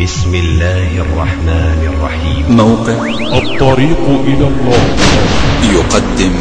بسم الله الرحمن الرحيم. موقع الطريق إلى الله يقدم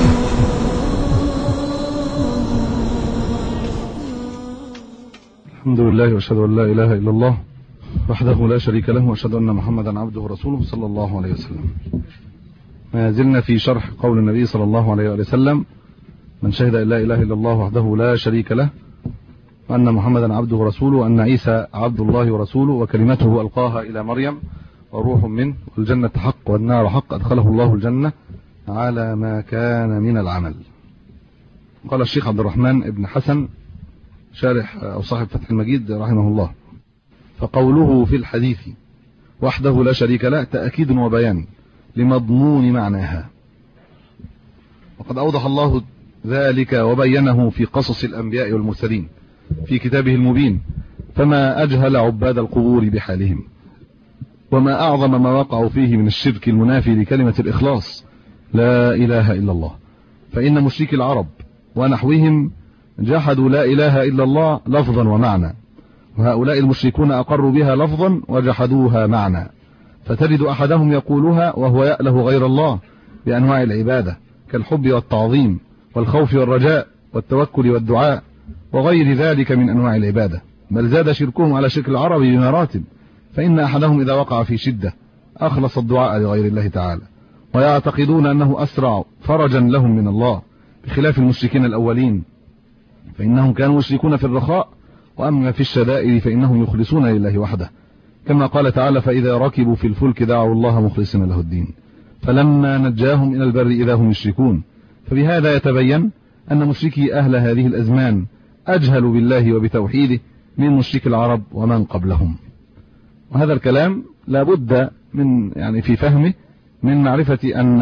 الحمد لله واشهد ان لا اله الا الله وحده لا شريك له واشهد ان محمدا عبده ورسوله صلى الله عليه وسلم. ما زلنا في شرح قول النبي صلى الله عليه وسلم: من شهد ان لا اله الا الله وحده لا شريك له وان محمدا عبده ورسوله وان عيسى عبد الله ورسوله وكلمته القاها الى مريم وروح منه والجنه حق والنار حق ادخله الله الجنه على ما كان من العمل. قال الشيخ عبد الرحمن بن حسن شارح أو صاحب فتح المجيد رحمه الله: فقوله في الحديث وحده لا شريك له تأكيد وبيان لمضمون معناها، وقد أوضح الله ذلك وبينه في قصص الأنبياء والمرسلين في كتابه المبين، فما أجهل عباد القبور بحالهم، وما أعظم ما وقعوا فيه من الشرك المنافي لكلمة الإخلاص لا إله إلا الله. فإن مشركي العرب ونحوهم جحدوا لا إله إلا الله لفظا ومعنى، وهؤلاء المشركون أقروا بها لفظا وجحدوها معنى، فتجد أحدهم يقولها وهو يأله غير الله بأنواع العبادة كالحب والتعظيم والخوف والرجاء والتوكل والدعاء وغير ذلك من أنواع العبادة، بل زاد شركهم على شرك العرب بمراتب. فإن أحدهم إذا وقع في شدة أخلص الدعاء لغير الله تعالى، ويعتقدون أنه أسرع فرجا لهم من الله، بخلاف المشركين الأولين فإنهم كانوا يشركون في الرخاء، وأما في الشدائد فإنهم يخلصون لله وحده، كما قال تعالى: فإذا ركبوا في الفلك دعوا الله مخلصين له الدين فلما نجاهم إلى البر إذا هم يشركون. فبهذا يتبين أن مشركي أهل هذه الأزمان أجهلوا بالله وبتوحيده من مشرك العرب ومن قبلهم. وهذا الكلام لا بد من في فهمه من معرفة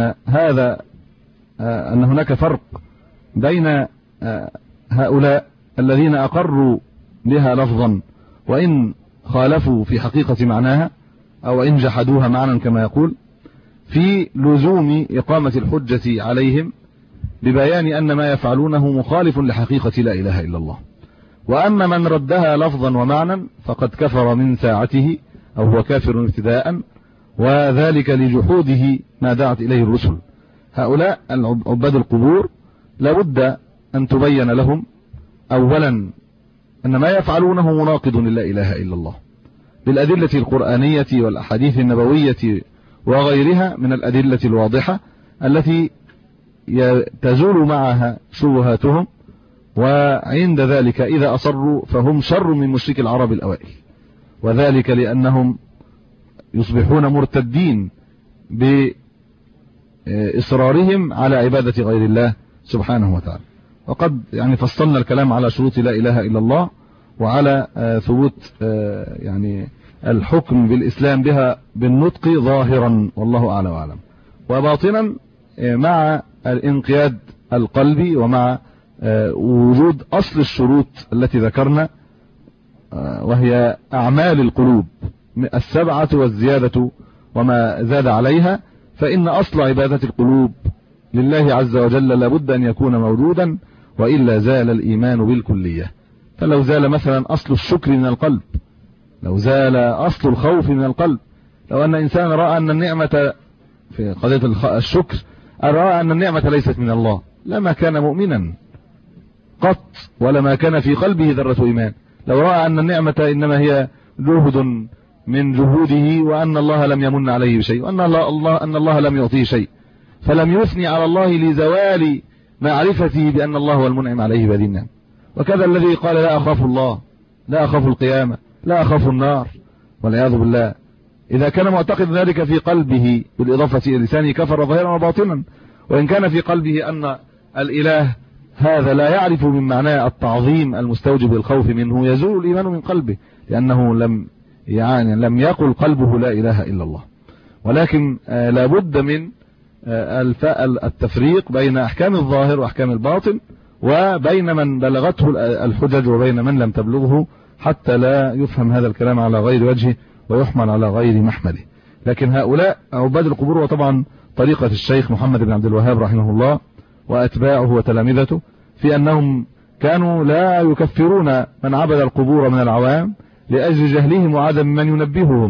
أن هناك فرق بين هؤلاء الذين أقروا بها لفظا وإن خالفوا في حقيقة معناها أو إن جحدوها معنى كما يقول، في لزوم إقامة الحجة عليهم ببيان أن ما يفعلونه مخالف لحقيقة لا إله إلا الله. وأما من ردها لفظا ومعنى فقد كفر من ساعته أو هو كافر ابتداء، وذلك لجحوده ما دعت إليه الرسل. هؤلاء عباد القبور لابد أن تبين لهم أولا أن ما يفعلونه مناقض للا إله إلا الله بالأدلة القرآنية والأحاديث النبوية وغيرها من الأدلة الواضحة التي تزول معها شبهاتهم، وعند ذلك إذا أصروا فهم شر من مشرك العرب الأوائل، وذلك لأنهم يصبحون مرتدين بإصرارهم على عبادة غير الله سبحانه وتعالى. وقد فصلنا الكلام على شروط لا إله إلا الله وعلى ثبوت الحكم بالإسلام بها بالنطق ظاهرا والله أعلى وأعلم، وباطنا مع الانقياد القلبي ومع وجود أصل الشروط التي ذكرنا، وهي أعمال القلوب 7 والزيادة وما زاد عليها. فإن أصل عبادة القلوب لله عز وجل لابد أن يكون موجودا، وإلا زال الإيمان بالكلية. فلو زال مثلا أصل الشكر من القلب، لو زال أصل الخوف من القلب، لو أن إنسان رأى أن النعمة في قضية الشكر رأى أن النعمة ليست من الله لما كان مؤمنا قط، ولما كان في قلبه ذرة إيمان. لو رأى أن النعمة إنما هي جهد من جهوده وأن الله لم يمن عليه بشيء وأن الله لم يعطيه شيء، فلم يثني على الله لزوال معرفته بأن الله هو المنعم عليه بهذه النعمة. وكذا الذي قال لا أخاف الله، لا أخاف القيامة، لا أخاف النار والعياذ بالله، إذا كان معتقد ذلك في قلبه بالإضافة إلى لسانه كفر ظاهرا وباطنا. وإن كان في قلبه أن الإله هذا لا يعرف من معناه التعظيم المستوجب الخوف منه، يزول الإيمان من قلبه، لأنه لم يقل قلبه لا إله إلا الله. ولكن لابد من التفريق بين أحكام الظاهر وأحكام الباطن، وبين من بلغته الحجج وبين من لم تبلغه، حتى لا يفهم هذا الكلام على غير وجهه ويحمل على غير محمله. لكن هؤلاء عباد القبور، وطبعا طريقة الشيخ محمد بن عبد الوهاب رحمه الله وأتباعه وتلامذته في أنهم كانوا لا يكفرون من عبد القبور من العوام لأجل جهلهم وعدم من ينبههم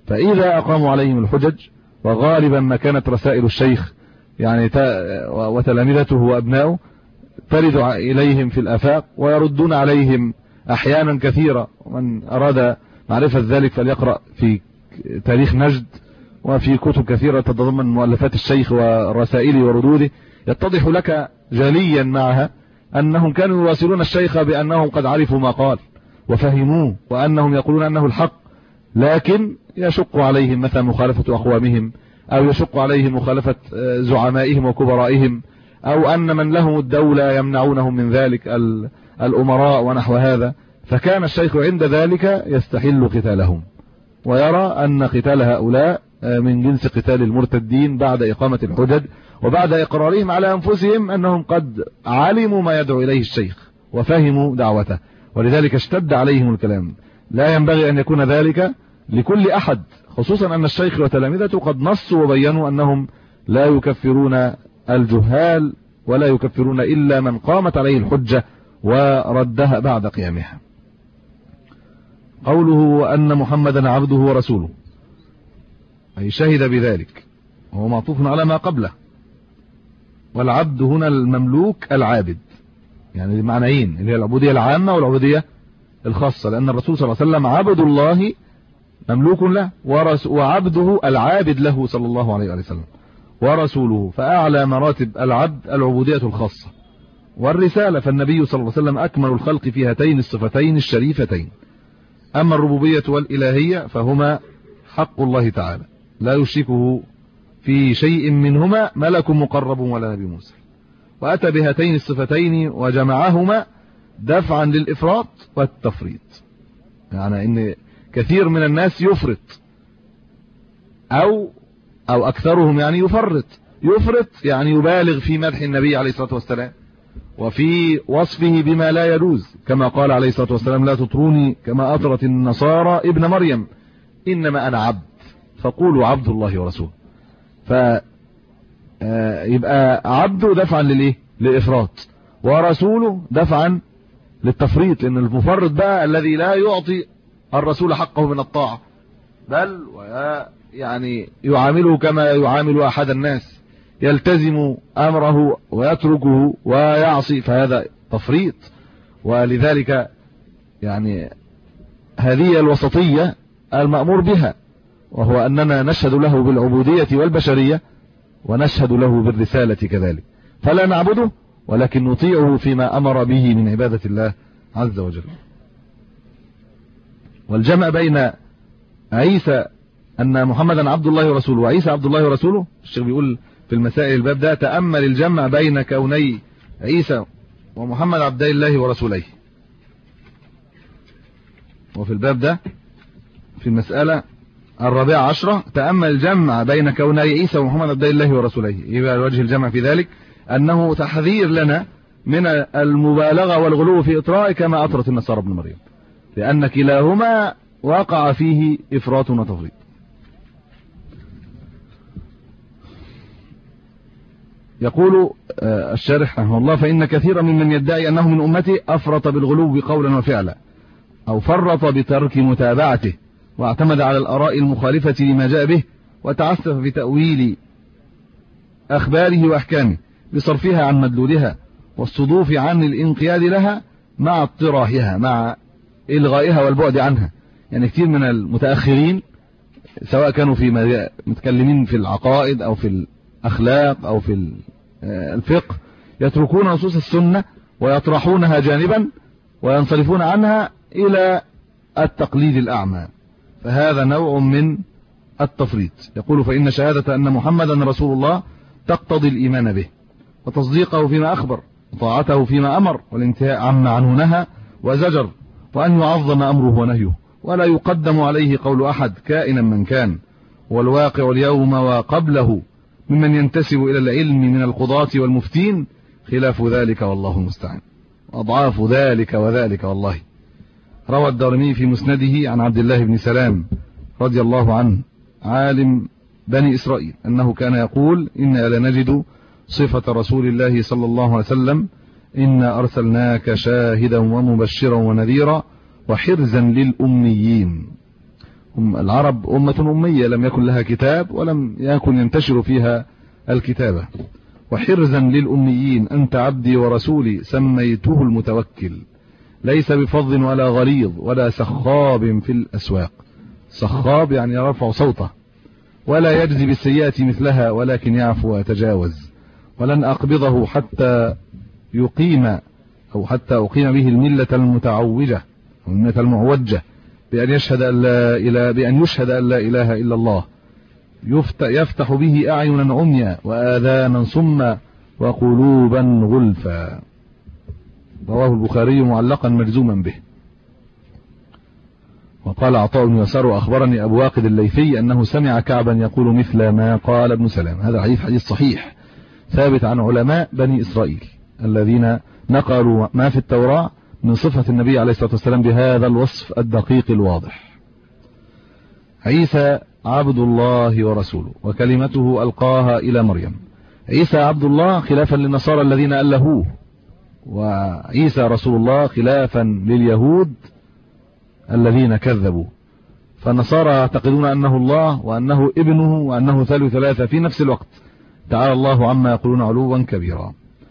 فإذا أقاموا عليهم الحجج، وغالبا ما كانت رسائل الشيخ يعني وتلامذته وأبنائه ترد إليهم في الآفاق ويردون عليهم أحيانا كثيرة، ومن أراد معرفة ذلك فليقرأ في تاريخ نجد وفي كتب كثيرة تتضمن مؤلفات الشيخ ورسائله وردوده، يتضح لك جليا معها أنهم كانوا يواصلون الشيخ بأنهم قد عرفوا ما قال وفهموه، وأنهم يقولون أنه الحق، لكن يشق عليهم مثلا مخالفة أقوامهم، أو يشق عليهم مخالفة زعمائهم وكبرائهم، أو أن من لهم الدولة يمنعونهم من ذلك الأمراء ونحو هذا. فكان الشيخ عند ذلك يستحل قتالهم، ويرى أن قتال هؤلاء من جنس قتال المرتدين بعد إقامة الحجج، وبعد إقرارهم على أنفسهم أنهم قد علموا ما يدعو إليه الشيخ وفهموا دعوته، ولذلك اشتد عليهم الكلام. لا ينبغي أن يكون ذلك لكل أحد، خصوصا أن الشيخ وتلامذته قد نصوا وبينوا أنهم لا يكفرون الجهال ولا يكفرون إلا من قامت عليه الحجة وردها بعد قيامها. قوله وأن محمدا عبده ورسوله، أي شهد بذلك، وهو معطوف على ما قبله. والعبد هنا المملوك العابد، يعني معنيين، اللي هي العبودية العامة والعبودية الخاصة، لأن الرسول صلى الله عليه وسلم عبد الله مملوك له، وعبده العابد له صلى الله عليه وسلم، ورسوله. فأعلى مراتب العبد العبودية الخاصة والرسالة، فالنبي صلى الله عليه وسلم أكمل الخلق في هاتين الصفتين الشريفتين. أما الربوبية والإلهية فهما حق الله تعالى، لا يشركه في شيء منهما ملك مقرب ولا نبي مرسل، وأتى بهاتين الصفتين وجمعهما دفعا للإفراط والتفريط. يعني إن كثير من الناس يفرط أو أكثرهم يعني يفرط يعني يبالغ في مدح النبي عليه الصلاة والسلام وفي وصفه بما لا يجوز، كما قال عليه الصلاة والسلام لا تطروني كما أطرت النصارى ابن مريم، إنما أنا عبد فقولوا عبد الله ورسوله. يبقى عبده دفعا للإيه؟ للإفراط، ورسوله دفعا للتفريط، لأن المفرط بقى الذي لا يعطي الرسول حقه من الطاعة، بل يعني يعامله كما يعامل أحد الناس، يلتزم أمره ويتركه ويعصي، فهذا تفريط. ولذلك يعني هذه الوسطية المأمور بها، وهو أننا نشهد له بالعبودية والبشرية ونشهد له بالرسالة كذلك، فلا نعبده ولكن نطيعه فيما أمر به من عبادة الله عز وجل. والجمع بين عيسى أن محمدا عبد الله ورسوله وعيسى عبد الله ورسوله، الشيخ بيقول في المسائل الباب ده تأمل الجمع بين كوني عيسى ومحمد عبد الله ورسوليه. وفي الباب ده في المسألة 14 تأمل الجمع بين كوني عيسى ومحمد عبد الله ورسوليه. يبقى وجه الجمع في ذلك أنه تحذير لنا من المبالغة والغلو في إطراء كما أطرت النصارى ابن مريم، لأن كلاهما وقع فيه إفراط وتفريط. يقول الشارح رحمه الله فإن كثيرا ممن يدعي أنه من أمته أفرط بالغلو قولا وفعلا، أو فرط بترك متابعته واعتمد على الآراء المخالفة لما جاء به، وتعسف في تأويل أخباره وأحكامه بصرفها عن مدلولها والصدوف عن الانقياد لها مع اضطراحها، مع إلغائها والبعد عنها. يعني كثير من المتأخرين سواء كانوا في متكلمين في العقائد أو في الأخلاق أو في الفقه يتركون نصوص السنة ويطرحونها جانبا وينصرفون عنها إلى التقليد الأعمى، فهذا نوع من التفريط. يقول فإن شهادة أن محمدا رسول الله تقتضي الإيمان به وتصديقه فيما أخبر وطاعته فيما أمر والانتهاء عما عنه نهى وزجر، وأن يعظم أمره ونهيه ولا يقدم عليه قول أحد كائنا من كان، والواقع اليوم وقبله ممن ينتسب إلى العلم من القضاة والمفتين خلاف ذلك والله المستعان، أضعاف ذلك وذلك والله. روى الدارمي في مسنده عن عبد الله بن سلام رضي الله عنه عالم بني إسرائيل أنه كان يقول إنا لنجد صفة رسول الله صلى الله عليه وسلم إنا أرسلناك شاهدا ومبشرا ونذيرا وحرزا للأميين. العرب أمة أمية لم يكن لها كتاب ولم يكن ينتشر فيها الكتابة. وحرزا للأميين أنت عبدي ورسولي سميته المتوكل، ليس بفظ ولا غليظ ولا سخاب في الأسواق. سخاب يعني يرفع صوته، ولا يجزي بالسيئة مثلها ولكن يعفو ويتجاوز. ولن أقبضه حتى يقيم أو حتى أقيم به الملة المتعوجة الملة المعوجة بأن يشهد أن لا إله إلا الله، يفتح به أعينا عميا وآذانا صما وقلوبا غلفا. رواه البخاري معلقا مجزوما به. وقال عطاء بن يسار وأخبرني أبو واقد الليثي أنه سمع كعبا يقول مثل ما قال ابن سلام. هذا حديث صحيح ثابت عن علماء بني إسرائيل الذين نقلوا ما في التوراة من صفة النبي عليه الصلاة والسلام بهذا الوصف الدقيق الواضح. عيسى عبد الله ورسوله وكلمته ألقاها إلى مريم. عيسى عبد الله خلافا للنصارى الذين ألهوه، وعيسى رسول الله خلافا لليهود الذين كذبوا. فالنصارى يعتقدون أنه الله وأنه ابنه وأنه ثالث ثلاثة في نفس الوقت. تعالى الله عما يقولون علوا كبيرا.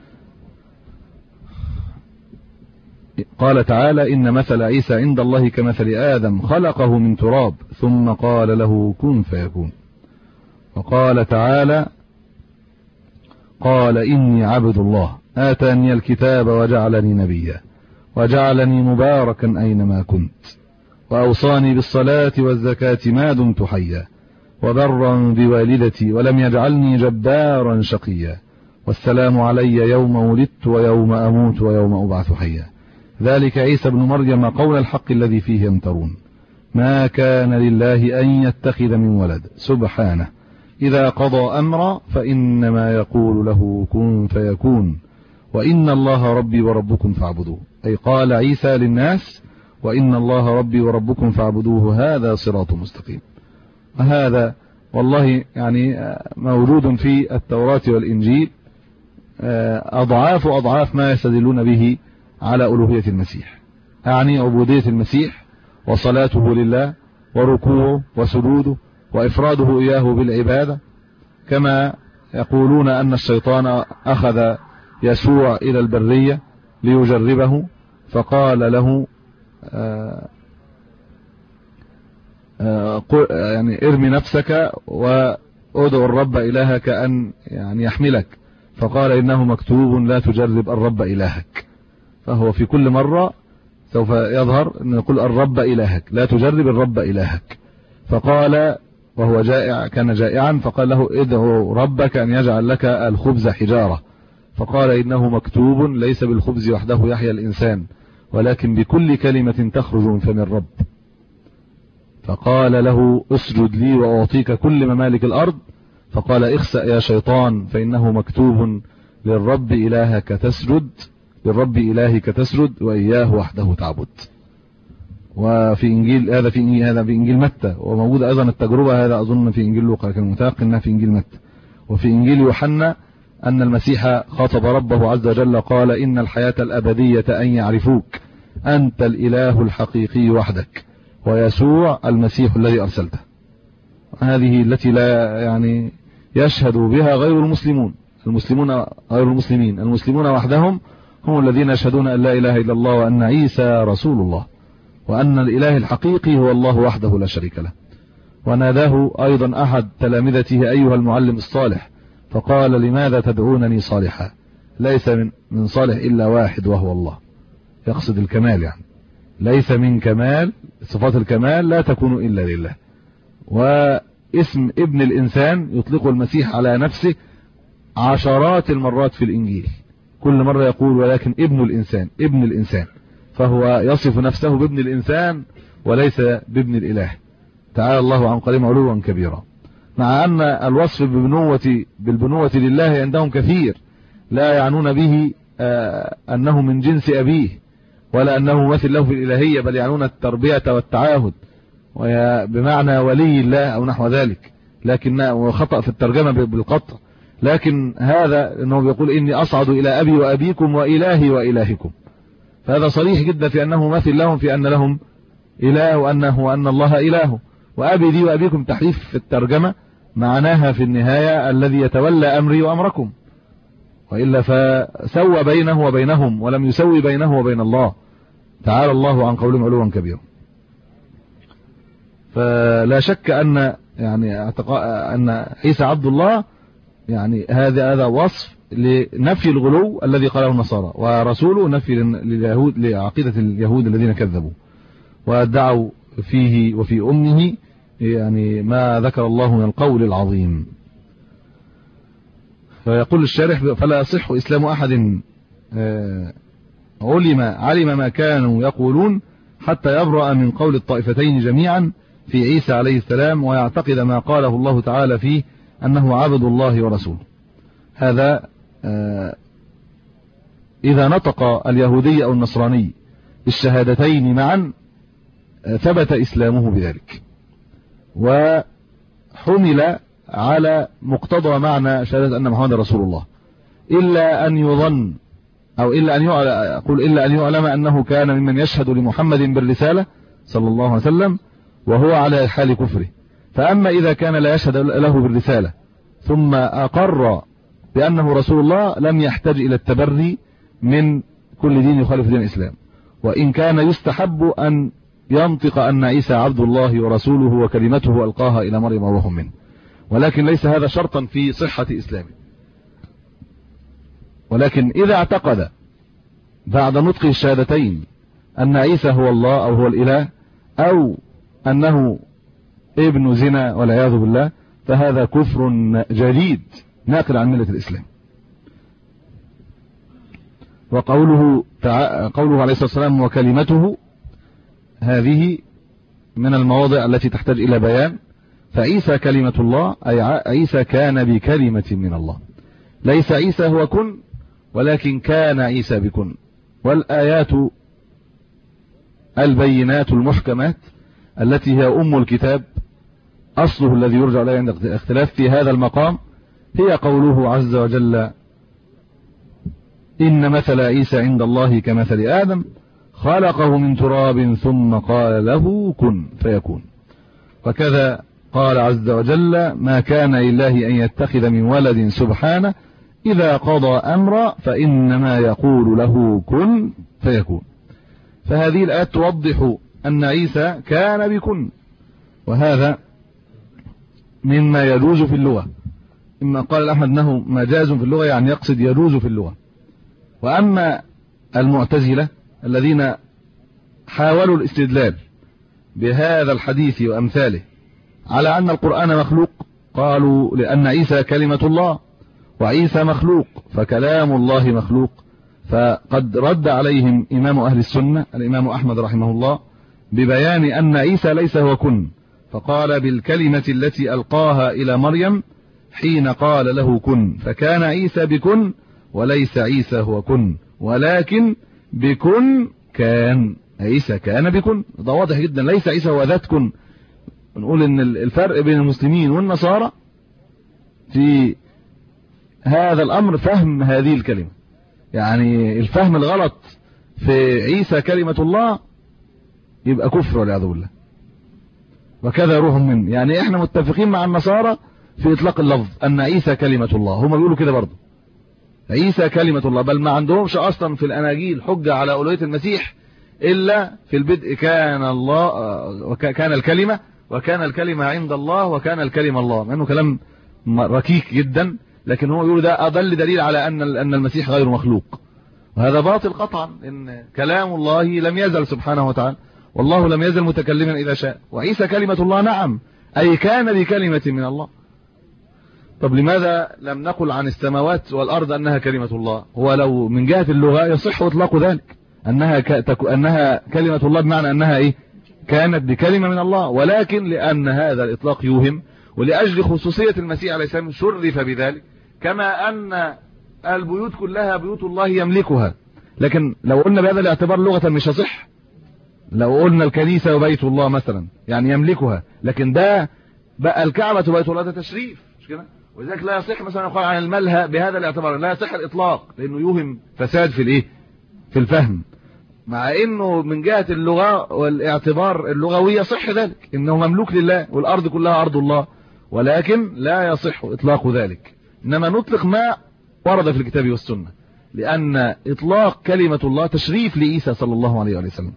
قال تعالى إن مثل عيسى عند الله كمثل آدم خلقه من تراب ثم قال له كن فيكون. وقال تعالى قال إني عبد الله آتاني الكتاب وجعلني نبيا وجعلني مباركا أينما كنت وأوصاني بالصلاة والزكاة ما دمت حيا وبرا بوالدتي ولم يجعلني جبارا شقيا والسلام علي يوم ولدت ويوم أموت ويوم أبعث حيا ذلك عيسى ابن مريم قول الحق الذي فيه يمترون ما كان لله أن يتخذ من ولد سبحانه إذا قضى أمرا فإنما يقول له كن فيكون وإن الله ربي وربكم فاعبدوه. أي قال عيسى للناس وإن الله ربي وربكم فاعبدوه هذا صراط مستقيم. وهذا والله يعني موجود في التوراة والإنجيل أضعاف ما يستدلون به على ألوهية المسيح، يعني عبودية المسيح وصلاته لله وركوعه وسجوده وإفراده إياه بالعبادة، كما يقولون أن الشيطان أخذ يسوع إلى البرية ليجربه فقال له يعني ارمي نفسك وادعو الرب إلهك أن يعني يحملك، فقال إنه مكتوب لا تجرب الرب إلهك. فهو في كل مرة سوف يظهر أن يقول الرب إلهك لا تجرب الرب إلهك. فقال وهو جائع كان جائعا فقال له ادعو ربك أن يجعل لك الخبز حجارة، فقال إنه مكتوب ليس بالخبز وحده يحيى الإنسان ولكن بكل كلمة تخرج من فم الرب. فقال له اسجد لي وأعطيك كل ممالك الأرض، فقال اخسأ يا شيطان فإنه مكتوب للرب إلهك تسجد وإياه وحده تعبد. وفي إنجيل هذا في إنجيل متى، وموجود أيضا التجربة هذا أظن في إنجيل لوقا لكن متيقن أنها في إنجيل متى. وفي إنجيل يوحنا أن المسيح خاطب ربه عز وجل قال إن الحياة الأبدية أن يعرفوك أنت الإله الحقيقي وحدك ويسوع المسيح الذي أرسلته. هذه التي لا يعني يشهد بها غير المسلمون غير المسلمين. المسلمون وحدهم هم الذين يشهدون أن لا إله إلا الله وأن عيسى رسول الله وأن الإله الحقيقي هو الله وحده لا شريك له. وناداه أيضا أحد تلامذته أيها المعلم الصالح فقال لماذا تدعونني صالحا؟ ليس من صالح إلا واحد وهو الله. يقصد الكمال، يعني ليس من كمال صفات الكمال لا تكون إلا لله. واسم ابن الإنسان يطلق المسيح على نفسه عشرات المرات في الإنجيل، كل مرة يقول ولكن ابن الإنسان فهو يصف نفسه بابن الإنسان وليس بابن الإله. تعالى الله عن قريب علوا كبيرا. مع أن الوصف بالبنوة لله عندهم كثير لا يعنون به أنه من جنس أبيه ولا أنه مثل له في الإلهية، بل يعنون التربية والتعاهد بمعنى ولي الله أو نحو ذلك، لكن خطأ في الترجمة بالقطع. لكن هذا أنه بيقول إني أصعد إلى أبي وأبيكم وإلهي وإلهكم، فهذا صريح جدا في أنه مثل لهم في أن لهم إله وأن الله إله. وأبي دي وأبيكم تحريف في الترجمة، معناها في النهاية الذي يتولى أمري وأمركم، وإلا فسوى بينه وبينهم ولم يسوي بينه وبين الله تعالى الله عن قولهم علوا كبيرا. فلا شك أن أن عيسى عبد الله يعني هذا وصف لنفي الغلو الذي قاله النصارى، ورسوله نفي لليهود لعقيدة اليهود الذين كذبوا وادعوا فيه وفي أمه يعني ما ذكر الله من القول العظيم. فيقول الشارح: فلا يصح إسلام أحد علم ما كانوا يقولون حتى يبرأ من قول الطائفتين جميعا في عيسى عليه السلام، ويعتقد ما قاله الله تعالى فيه أنه عبد الله ورسوله. هذا إذا نطق اليهودي أو النصراني بالشهادتين معا ثبت إسلامه بذلك، وحمل على مقتضى معنى شهادة أن محمد رسول الله، إلا أن يظن أو إلا أن يعلم أنه كان ممن يشهد لمحمد بالرسالة صلى الله عليه وسلم وهو على حال كفره. فأما إذا كان لا يشهد له بالرسالة ثم أقر بأنه رسول الله لم يحتاج إلى التبري من كل دين يخالف دين الإسلام، وإن كان يستحب أن ينطق أن عيسى عبد الله ورسوله وكلمته ألقاها إلى مريم وروح منه، ولكن ليس هذا شرطا في صحة إسلامه. ولكن إذا اعتقد بعد نطق الشهادتين أن عيسى هو الله أو هو الإله أو أنه ابن زنا والعياذ بالله، فهذا كفر جديد ناقل عن ملة الإسلام. وقوله عليه الصلاة والسلام وكلمته، هذه من المواضع التي تحتاج إلى بيان. فعيسى كلمة الله أي عيسى كان بكلمة من الله، ليس عيسى هو كن، ولكن كان عيسى بكن. والآيات البينات المحكمات التي هي أم الكتاب أصله الذي يرجع إليه عند اختلاف في هذا المقام هي قوله عز وجل: إن مثل عيسى عند الله كمثل آدم خلقه من تراب ثم قال له كن فيكون. وكذا قال عز وجل: ما كان لله أن يتخذ من ولد سبحانه إذا قضى أمرا فإنما يقول له كن فيكون. فهذه الآيات توضح أن عيسى كان بكن، وهذا مما يجوز في اللغة. إما قال أحمد أنه مجاز في اللغة، يعني يقصد يجوز في اللغة. وأما المعتزلة الذين حاولوا الاستدلال بهذا الحديث وأمثاله على أن القرآن مخلوق، قالوا لأن عيسى كلمة الله وعيسى مخلوق فكلام الله مخلوق. فقد رد عليهم إمام أهل السنة الإمام أحمد رحمه الله ببيان أن عيسى ليس هو كن، فقال: بالكلمة التي ألقاها إلى مريم حين قال له كن، فكان عيسى بكن وليس عيسى هو كن، ولكن بكن كان عيسى كان بكن. ده واضح جدا، ليس عيسى هو ذات كن. نقول ان الفرق بين المسلمين والنصارى في هذا الأمر فهم هذه الكلمة، يعني الفهم الغلط في عيسى كلمة الله يبقى كفر والعياذ بالله، وكذا روح من. يعني احنا متفقين مع النصارى في إطلاق اللفظ أن عيسى كلمة الله، هم بيقولوا كده برضه عيسى كلمة الله، بل ما عندهمش أصلا في الأناجيل حجة على ألوهية المسيح إلا في البدء كان الله وكان الكلمة وكان الكلمة عند الله وكان الكلمة الله، مع أنه كلام ركيك جدا، لكن هو يقول ده أدل دليل على أن المسيح غير مخلوق، وهذا باطل قطعا. إن كلام الله لم يزل سبحانه وتعالى، والله لم يزل متكلما إذا شاء، وعيسى كلمة الله نعم، أي كان بكلمة من الله. طب لماذا لم نقل عن السماوات والأرض أنها كلمة الله؟ هو لو من جهة اللغة يصح إطلاق ذلك، أنها كلمة الله بمعنى أنها كانت بكلمة من الله، ولكن لأن هذا الإطلاق يوهم، ولأجل خصوصية المسيح عليه السلام شرف بذلك، كما أن البيوت كلها بيوت الله يملكها. لكن لو قلنا بهذا الاعتبار لغة مش هصح. لو قلنا الكنيسة وبيت الله مثلا يعني يملكها، لكن ده بقى الكعبة وبيت الله ده تشريف، مش كده؟ ولذلك لا يصح مثلا يقال عن الملهى بهذا الاعتبار، لا يصح الإطلاق، لأنه يوهم فساد في الفهم. مع انه من جهة اللغة والاعتبار اللغوي يصح ذلك، انه مملوك لله والارض كلها ارض الله، ولكن لا يصح اطلاق ذلك، انما نطلق ما ورد في الكتاب والسنة، لان اطلاق كلمة الله تشريف لعيسى صلى الله عليه وسلم.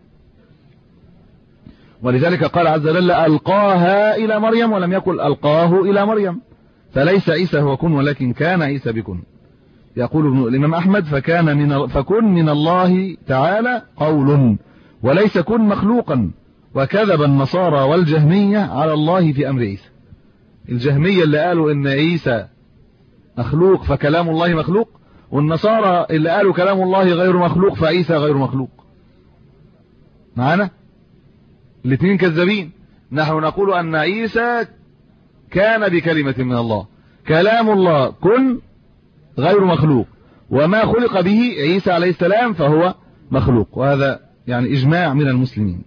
ولذلك قال عز وجل ألقاها إلى مريم، ولم يقل ألقاه إلى مريم، فليس عيسى هو كن، ولكن كان عيسى بكن. يقول ابن الإمام أحمد فكن من الله تعالى قول، وليس كن مخلوقا. وكذب النصارى والجهمية على الله في أمر عيسى. الجهمية اللي قالوا إن عيسى مخلوق فكلام الله مخلوق، والنصارى اللي قالوا كلام الله غير مخلوق فعيسى غير مخلوق. معنا الاثنين كذابين. نحن نقول أن عيسى كان بكلمة من الله، كلام الله كن غير مخلوق، وما خلق به عيسى عليه السلام فهو مخلوق، وهذا يعني إجماع من المسلمين.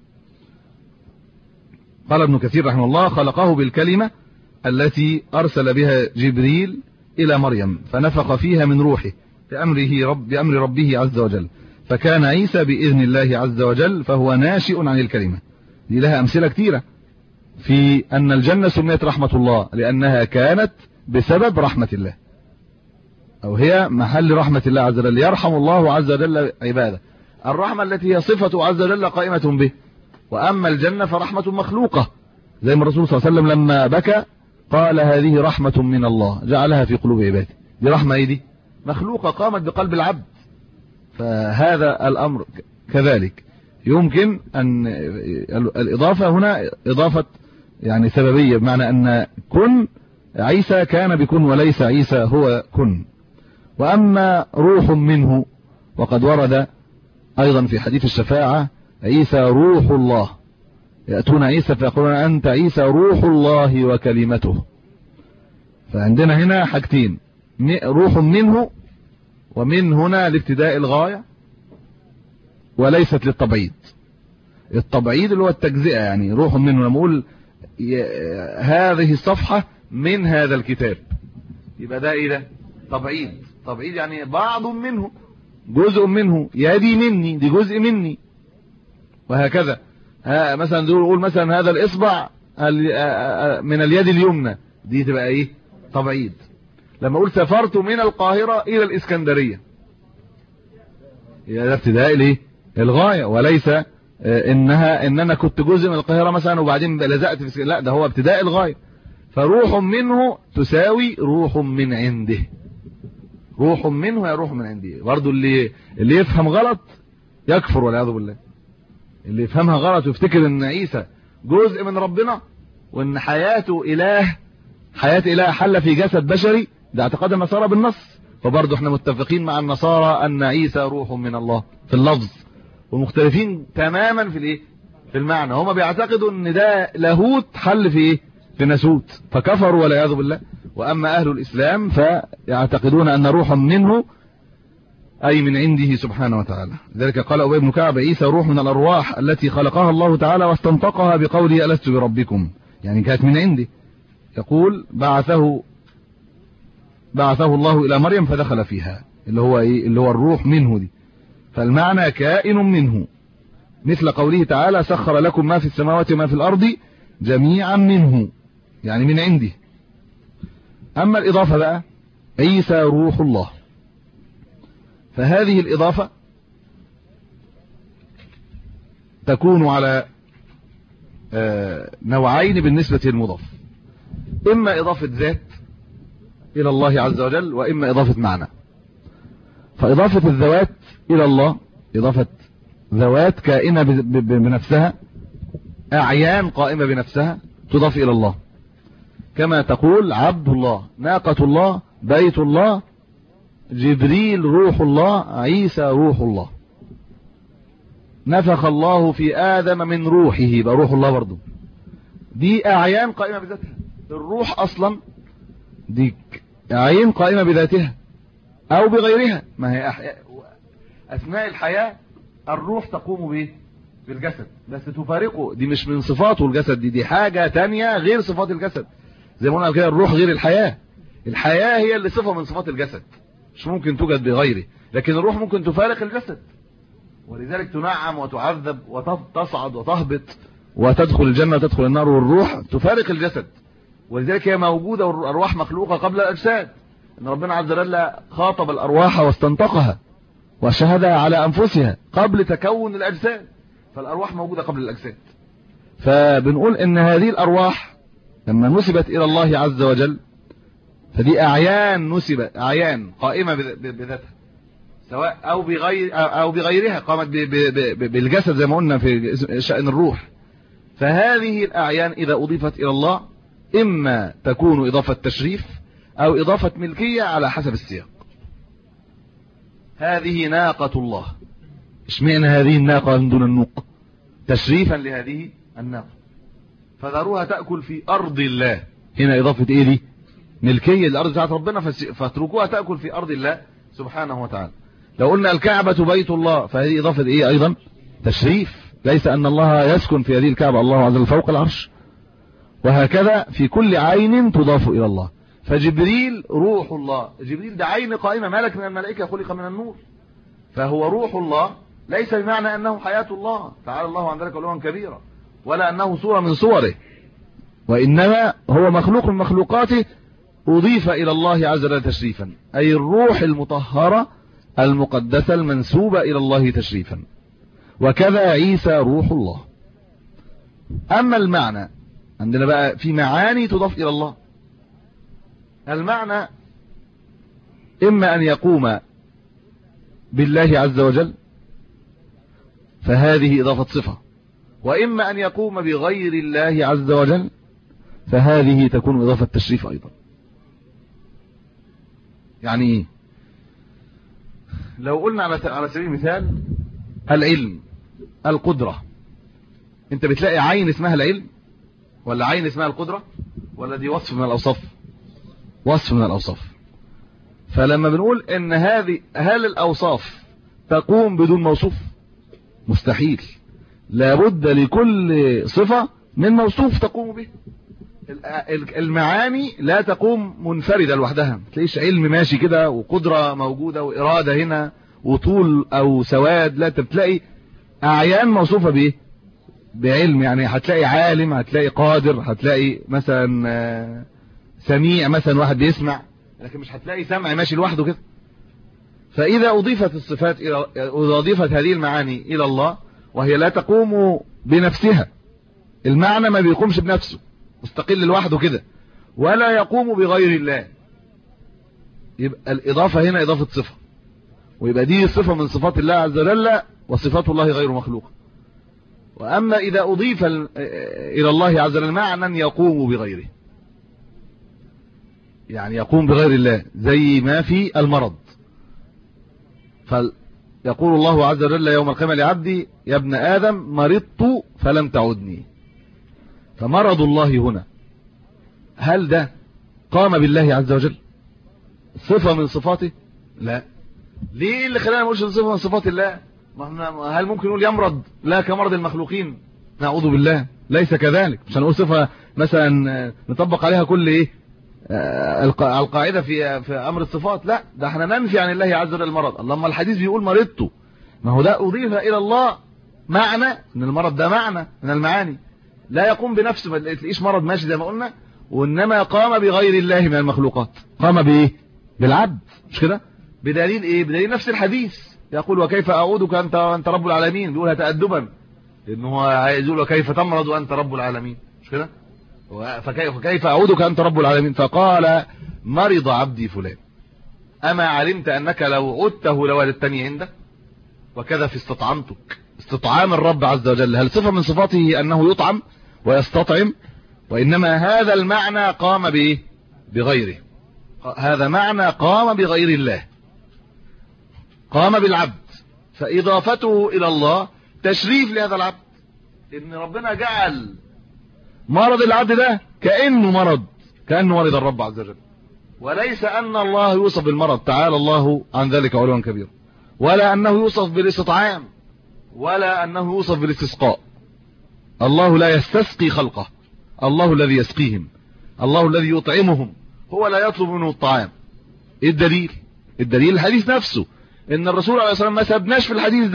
قال ابن كثير رحمه الله خلقه بالكلمة التي أرسل بها جبريل إلى مريم فنفخ فيها من روحه بأمر ربه عز وجل، فكان عيسى بإذن الله عز وجل، فهو ناشئ عن الكلمة. دي لها أمثلة كثيرة في أن الجنة سميت رحمة الله لأنها كانت بسبب رحمة الله، أو هي محل رحمة الله عز وجل، يرحم الله عز وجل عباده. الرحمة التي هي صفة عز وجل قائمة به، وأما الجنة فرحمة مخلوقة، زي ما الرسول صلى الله عليه وسلم لما بكى قال هذه رحمة من الله جعلها في قلوب عباده. دي رحمة ايه دي؟ مخلوقة قامت بقلب العبد. فهذا الأمر كذلك يمكن أن الإضافة هنا إضافة يعني سببية، بمعنى أن كن عيسى كان بكن، وليس عيسى هو كن. وأما روح منه، وقد ورد أيضا في حديث الشفاعة عيسى روح الله، يأتون عيسى فيقولون أنت عيسى روح الله وكلمته. فعندنا هنا حاجتين، روح منه، ومن هنا لابتداء الغاية وليست للتبعيد. التبعيد اللي هو التجزئة، يعني روح منه، لما اقول هذه الصفحة من هذا الكتاب يبقى ده ايه؟ ده تبعيد. تبعيد يعني بعض منه، جزء منه، يدي مني دي جزء مني، وهكذا. مثلا نقول مثلا هذا الإصبع من اليد اليمنى، دي تبقى ايه؟ تبعيد. لما اقول سافرت من القاهرة الى الاسكندرية، ده ابتداء الايه؟ الغاية، وليس ان انا كنت جزء من القاهرة مثلا وبعدين لزقت في لا، ده هو ابتداء الغاية. فروح منه تساوي روح من عنده. روح منه يا روح من عنده. برضو اللي يفهم غلط يكفر والعياذ بالله. اللي يفهمها غلط ويفتكر ان عيسى جزء من ربنا، وان حياته اله، حياة اله حل في جسد بشري، ده اعتقاد النصارى بالنص. فبرضو احنا متفقين مع النصارى ان عيسى روح من الله في اللفظ، ومختلفين تماما في الايه؟ في المعنى. هما بيعتقدوا ان ده لاهوت حل في ايه؟ في ناسوت، فكفروا والعياذ بالله. واما اهل الاسلام فيعتقدون ان روحا منه اي من عنده سبحانه وتعالى. لذلك قال ابي بن كعب عيسى روح من الارواح التي خلقها الله تعالى واستنطقها بقوله ألست بربكم، يعني كانت من عنده. يقول بعثه الله الى مريم فدخل فيها، اللي هو ايه؟ اللي هو الروح منه دي. فالمعنى كائن منه، مثل قوله تعالى سخر لكم ما في السماوات وما في الارض جميعا منه، يعني من عنده. اما الاضافه بقى عيسى روح الله، فهذه الاضافه تكون على نوعين بالنسبه للمضاف، اما اضافه ذات الى الله عز وجل، واما اضافه معنى. فاضافه الذوات الى الله اضافه ذوات كائنه بنفسها، اعيان قائمه بنفسها تضاف الى الله، كما تقول عبد الله، ناقه الله، بيت الله، جبريل روح الله، عيسى روح الله. نفخ الله في آدم من روحه، يبقى روح الله برضو. دي أعيان قائمة بذاتها. الروح أصلا دي عين قائمة بذاتها أو بغيرها. ما هي أثناء الحياة الروح تقوم به بالجسد، بس تفارقه، دي مش من صفاته الجسد، دي حاجة تانية غير صفات الجسد. زي ما قلنا كده الروح غير الحياة. الحياة هي اللي صفة من صفات الجسد، مش ممكن توجد بغيره، لكن الروح ممكن تفارق الجسد ولذلك تنعم وتعذب وتصعد وتهبط وتدخل الجنة وتدخل النار، والروح تفارق الجسد. ولذلك هي موجودة، والأرواح مخلوقة قبل الأجساد. إن ربنا عز وجل خاطب الأرواح واستنطقها وشهدها على أنفسها قبل تكون الأجساد، فالأرواح موجودة قبل الأجساد. فبنقول إن هذه الأرواح لما نسبت إلى الله عز وجل فدي أعيان قائمة بذاتها، سواء أو بغيرها، قامت بالجسد زي ما قلنا في شأن الروح. فهذه الأعيان إذا أضيفت إلى الله إما تكون إضافة تشريف أو إضافة ملكية على حسب السياق. هذه ناقة الله، اشمعنى هذه الناقة من دون النوق؟ تشريفا لهذه الناقة. فذروها تأكل في أرض الله، هنا إضافة إيه دي؟ ملكية الأرض بتاعت ربنا، فاتركوها تأكل في أرض الله سبحانه وتعالى. لو قلنا الكعبة بيت الله فهذه إضافة إيه أيضا؟ تشريف، ليس أن الله يسكن في هذه الكعبة، الله عز وجل فوق العرش. وهكذا في كل عين تضاف إلى الله. فجبريل روح الله، جبريل ده عين قائمة، ملك من الملائكة خلق من النور، فهو روح الله، ليس بمعنى أنه حياة الله تعالى الله عن ذلك علوا كبيرا، ولا أنه صورة من صوره، وإنما هو مخلوق من مخلوقاته أضيف إلى الله عز وجل تشريفا، أي الروح المطهرة المقدسة المنسوبة إلى الله تشريفا. وكذا عيسى روح الله. أما المعنى عندنا بقى في معاني تضاف إلى الله. المعنى إما أن يقوم بالله عز وجل فهذه إضافة صفة، وإما أن يقوم بغير الله عز وجل فهذه تكون إضافة تشريف أيضا. يعني إيه؟ لو قلنا على سبيل المثال العلم، القدرة، انت بتلاقي عين اسمها العلم ولا عين اسمها القدرة، ولا دي وصف من الأوصاف؟ وصف من الأوصاف. فلما بنقول ان هل الأوصاف تقوم بدون موصوف؟ مستحيل، لابد لكل صفة من موصوف تقوم به. المعاني لا تقوم منفردة لوحدها، تلاقيش علم ماشي كده وقدرة موجودة وإرادة هنا وطول أو سواد، لا، تلاقي أعيان موصوفة بإيه؟ بعلم. يعني هتلاقي عالم، هتلاقي قادر، هتلاقي مثلا سميع، مثلا واحد بيسمع، لكن مش هتلاقي سمع ماشي لوحده كده. فإذا أضيفت الصفات أضيفت هذه المعاني إلى الله وهي لا تقوم بنفسها، المعنى ما بيقومش بنفسه مستقل لوحده كده، ولا يقوم بغير الله، يبقى الإضافة هنا إضافة صفة، ويبقى دي صفة من صفات الله عز وجل، وصفات الله غير مخلوقة. وأما إذا أضيف إلى الله عز وجل معنى يقوم بغيره، يعني يقوم بغير الله، زي ما في المرض، فيقول الله عز وجل يوم القيامة لعبدي يا ابن آدم مرضت فلم تعدني. فمرض الله هنا هل ده قام بالله عز وجل؟ صفة من صفاته؟ لا. ليه اللي خلانا نقولش صفة من صفات الله؟ هل ممكن نقول يمرض؟ لا، كمرض المخلوقين، نعوذ بالله، ليس كذلك. مش هنقول صفة مثلا نطبق عليها كل ايه القاعدة في امر الصفات، لا، ده احنا ننفي عن الله عز وجل المرض. اللهم الحديث بيقول مرضت، ما هو ده اضيف الى الله معنى ان المرض ده معنى من المعاني، لا يقوم بنفسه، ما تلاقيش مرض ماشي زي ما قلنا، وانما قام بغير الله من المخلوقات. قام بايه؟ بالعبد، مش كده؟ بدليل ايه؟ بدليل نفس الحديث، يقول وكيف اعودك انت رب العالمين، بيقولها تأدبا، لانه هو عايز يقول وكيف تمرض وانت رب العالمين، مش كده؟ فكيف اعودك انت رب العالمين؟ فقال مرض عبدي فلان اما علمت انك لو عدته لولدتني عندك؟ وكذا في استطعمتك، استطعام الرب عز وجل هل صفة من صفاته انه يطعم ويستطعم؟ وانما هذا المعنى قام بايه؟ بغيره. هذا معنى قام بغير الله، قام بالعبد، فاضافته الى الله تشريف لهذا العبد، ان ربنا جعل مرض العبد ده كأنه مرض الرب عز وجل، وليس ان الله يوصف بالمرض، تعالى الله عن ذلك علوا كبيرا، ولا انه يوصف بالاستطعام، ولا انه يوصف بالاستسقاء. الله لا يستسقي خلقه، الله الذي يسقيهم، الله الذي يطعمهم، هو لا يطلب منه الطعام. ايه الدليل؟ الدليل الحديث نفسه، ان الرسول عليه الصلاة والسلام ما سابناش في الحديث ده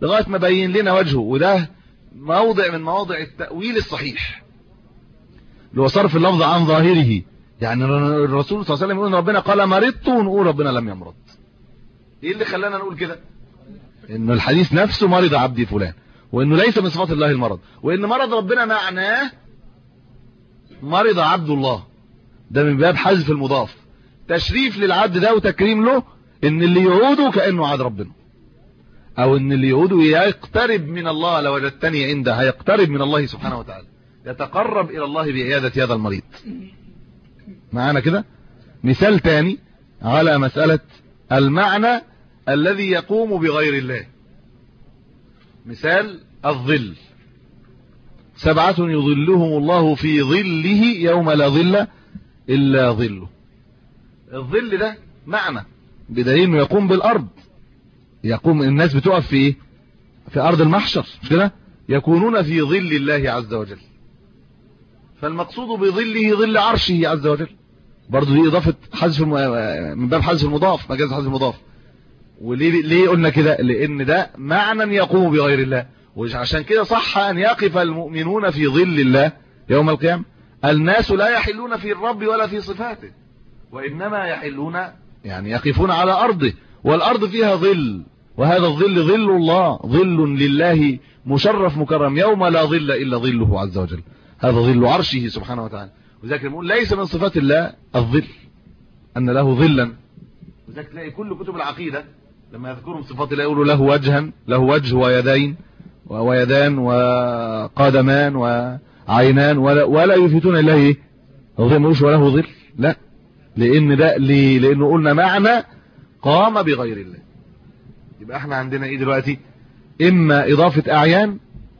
لغاية ما بين لنا وجهه. وده موضع من مواضع التأويل الصحيح اللي هو صرف اللفظ عن ظاهره. يعني الرسول صلى الله عليه وسلم يقول ان ربنا قال مرضت، ونقول ربنا لم يمرض. ايه اللي خلانا نقول كده؟ ان الحديث نفسه مرض عبدي فلان، وانه ليس من صفات الله المرض، وان مرض ربنا معناه مرض عبد الله. ده من باب حذف المضاف، تشريف للعبد ده وتكريم له، ان اللي يعوده كأنه عاد ربنا، او ان اللي يعوده يقترب من الله. لو وجدتني عنده هيقترب من الله سبحانه وتعالى، يتقرب الى الله بعيادة هذا المريض. معانا كده مثال تاني على مسألة المعنى الذي يقوم بغير الله. مثال الظل. 7 يظلهم الله في ظله يوم لا ظل إلا ظله. الظل ده معنى، بدليل انه يقوم بالأرض. يقوم الناس بتقف في ايه؟ في أرض المحشر، مش كده؟ يكونون في ظل الله عز وجل. فالمقصود بظله ظل عرشه عز وجل. برضو دي إضافة حذف من باب حذف المضاف، مجاز حذف المضاف. وليه قلنا كده؟ لأن ده معنى يقوم بغير الله. وعشان كده صح أن يقف المؤمنون في ظل الله يوم القيامة. الناس لا يحلون في الرب ولا في صفاته، وإنما يحلون يعني يقفون على أرضه، والأرض فيها ظل، وهذا الظل ظل الله، ظل لله مشرف مكرم يوم لا ظل إلا ظله عز وجل. هذا ظل عرشه سبحانه وتعالى. وذلك نقول ليس من صفات الله الظل، أن له ظلا. وذلك تلاقي كل كتب العقيدة لما يذكرهم صفات الله يقولوا له وجها، له وجه ويدان وقدمان وعينان، ولا يثبتون إلا ايه؟ ظل. ملوش وله ظل، لا. لأن ده لأنه قلنا معنى قام بغير الله. يبقى احنا عندنا ايه دلوقتي؟ إما إضافة أعيان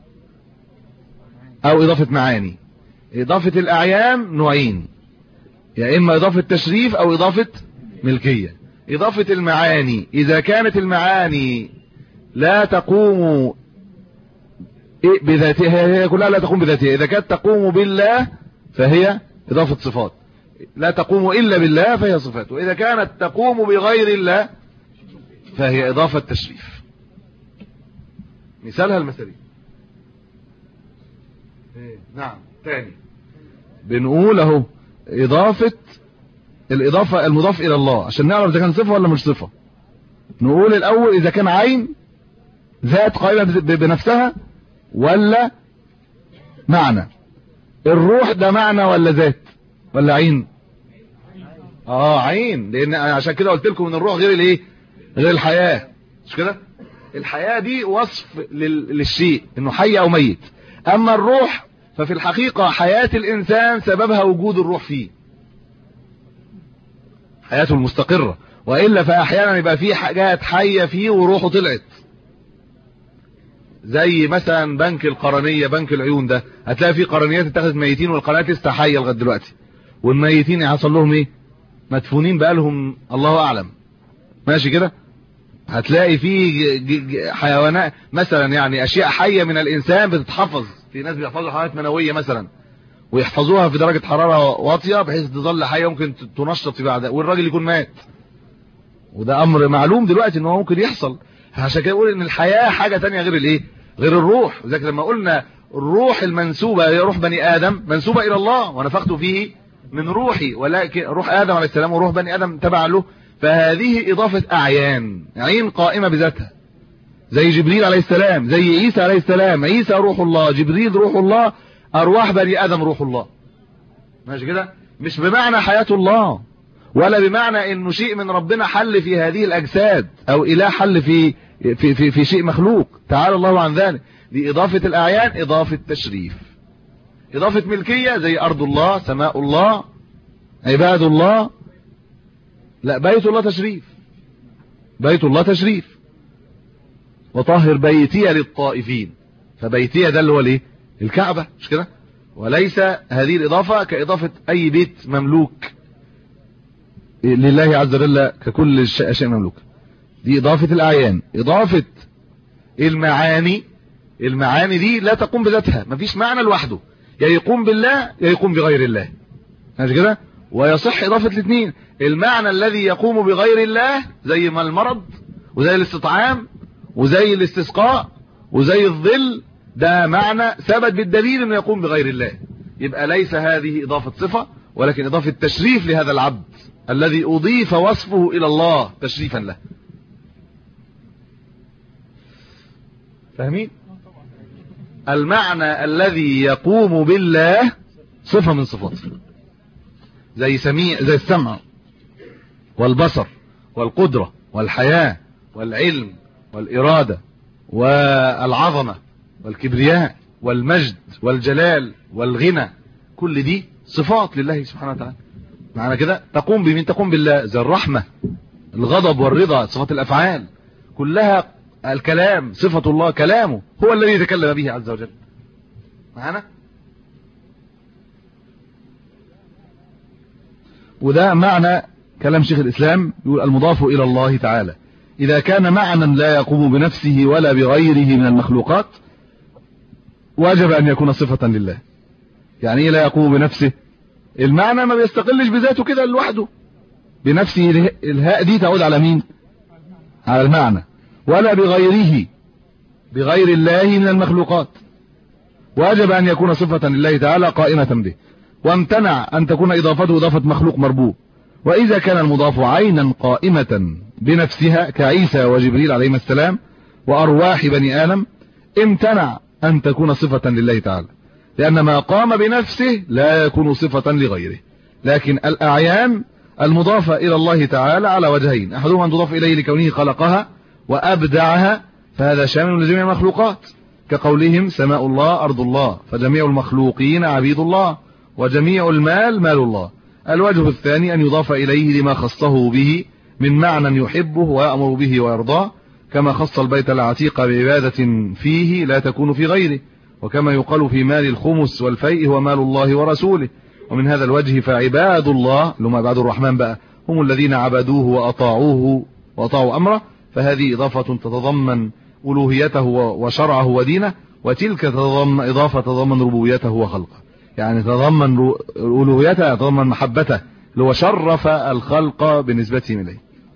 أو إضافة معاني. إضافة الأعيان نوعين، يا إما إضافة تشريف أو إضافة ملكية. إضافة المعاني إذا كانت المعاني لا تقوم بذاتها، هي كلها لا تقوم بذاتها. إذا كانت تقوم بالله فهي إضافة صفات، لا تقوم إلا بالله فهي صفات. وإذا كانت تقوم بغير الله فهي إضافة تشريف. مثالها المثالي. نعم. تاني بنقول اهو الإضافة المضاف إلى الله عشان نعرف إذا كان صفة ولا مش صفة. نقول الأول إذا كان عين ذات قائمة بنفسها ولا معنى. الروح ده معنى ولا ذات ولا عين؟ عين، لأن عشان كده قلت لكم إن الروح غير الإيه؟ غير الحياة، مش كده؟ الحياة دي وصف للشيء إنه حي أو ميت. أما الروح ففي الحقيقة حياة الإنسان سببها وجود الروح فيه، حياته المستقرة. وإلا فأحيانا يبقى فيه حاجات حية فيه وروحه طلعت، زي مثلا بنك القرنية، بنك العيون ده هتلاقي فيه قرنيات اتخذت ميتين والقناة لسه حية لغاية دلوقتي، والميتين يحصل لهم ايه؟ مدفونين بقالهم الله أعلم. ماشي كده؟ هتلاقي فيه حيوانات مثلا، يعني أشياء حية من الإنسان بتتحفظ. في ناس بيحفظوا حيوانات منوية مثلا ويحفظوها في درجة حرارة واطية بحيث تظل حية ممكن تنشط في بعدها والراجل يكون مات. وده أمر معلوم دلوقتي إنه ممكن يحصل. عشان كده أقول إن الحياة حاجة تانية غير الإيه؟ غير الروح. وذلك لما قلنا الروح المنسوبة هي روح بني آدم منسوبة إلى الله، ونفخت فيه من روحي، ولكن روح آدم عليه السلام وروح بني آدم تبع له. فهذه إضافة أعيان، عين قائمة بذاتها، زي جبريل عليه السلام، زي عيسى عليه السلام. عيسى روح الله، جبريل روح الله، أرواح بني آدم روح الله. ماشي كده؟ مش بمعنى حياة الله، ولا بمعنى إنه شيء من ربنا حل في هذه الأجساد، أو إله حل في شيء مخلوق، تعالى الله عن ذلك. دي إضافة الأعيان إضافة تشريف. إضافة ملكية زي أرض الله، سماء الله، عباد الله. لا، بيت الله تشريف، بيت الله تشريف. وطهر بيتي للطائفين، فبيتي ده اللي هو الايه؟ الكعبة، مش كده؟ وليس هذه الإضافة كإضافة أي بيت مملوك لله عز وجل ككل أشياء مملوك. دي إضافة الأعيان. إضافة المعاني، المعاني دي لا تقوم بذاتها، مفيش معنى لوحده، يا يقوم بالله يا يقوم بغير الله، ماشي كده؟ ويصح إضافة الاثنين. المعنى الذي يقوم بغير الله زي ما المرض وزي الاستطعام وزي الاستسقاء وزي الظل ده معنى ثبت بالدليل انه يقوم بغير الله. يبقى ليس هذه اضافة صفة ولكن اضافة تشريف لهذا العبد الذي اضيف وصفه الى الله تشريفا له. فاهمين؟ المعنى الذي يقوم بالله صفة من صفاته، زي السمع والبصر والقدرة والحياة والعلم والإرادة والعظمة والكبرياء والمجد والجلال والغنى، كل دي صفات لله سبحانه وتعالى. معنى كده تقوم بمين؟ تقوم بالله. زي الرحمة، الغضب والرضا، صفات الأفعال كلها. الكلام صفة الله، كلامه هو الذي يتكلم به عز وجل. معنا؟ وده معنى كلام شيخ الإسلام، يقول المضاف إلى الله تعالى إذا كان معنى لا يقوم بنفسه ولا بغيره من المخلوقات وجب أن يكون صفة لله. يعني إيه لا يقوم بنفسه؟ المعنى ما بيستقلش بذاته كده لوحده بنفسه، الهاء دي تعود على مين؟ على المعنى. ولا بغيره، بغير الله من المخلوقات، وجب أن يكون صفة لله تعالى قائمة به. وامتنع أن تكون إضافته إضافة مخلوق مربوب. وإذا كان المضاف عينا قائمة بنفسها كعيسى وجبريل عليهما السلام وأرواح بني آدم، امتنع أن تكون صفة لله تعالى، لأن ما قام بنفسه لا يكون صفة لغيره. لكن الأعيان المضافة إلى الله تعالى على وجهين، أحدهما أن تضاف إليه لكونه خلقها وأبدعها، فهذا شامل لجميع المخلوقات، كقولهم سماء الله أرض الله، فجميع المخلوقين عبيد الله، وجميع المال مال الله. الوجه الثاني أن يضاف إليه لما خصه به من معنى يحبه ويأمر به ويرضاه، كما خص البيت العتيق بعبادة فيه لا تكون في غيره، وكما يقال في مال الخمس والفيء هو مال الله ورسوله. ومن هذا الوجه فعباد الله لما عباد الرحمن بقى هم الذين عبدوه وأطاعوا أمره، فهذه إضافة تتضمن ألوهيته وشرعه ودينه، وتلك إضافة تتضمن ربوبيته وخلقه، يعني تتضمن ألوهيته، تتضمن محبته اللي هو شرف الخلق بنسبتهم إليه.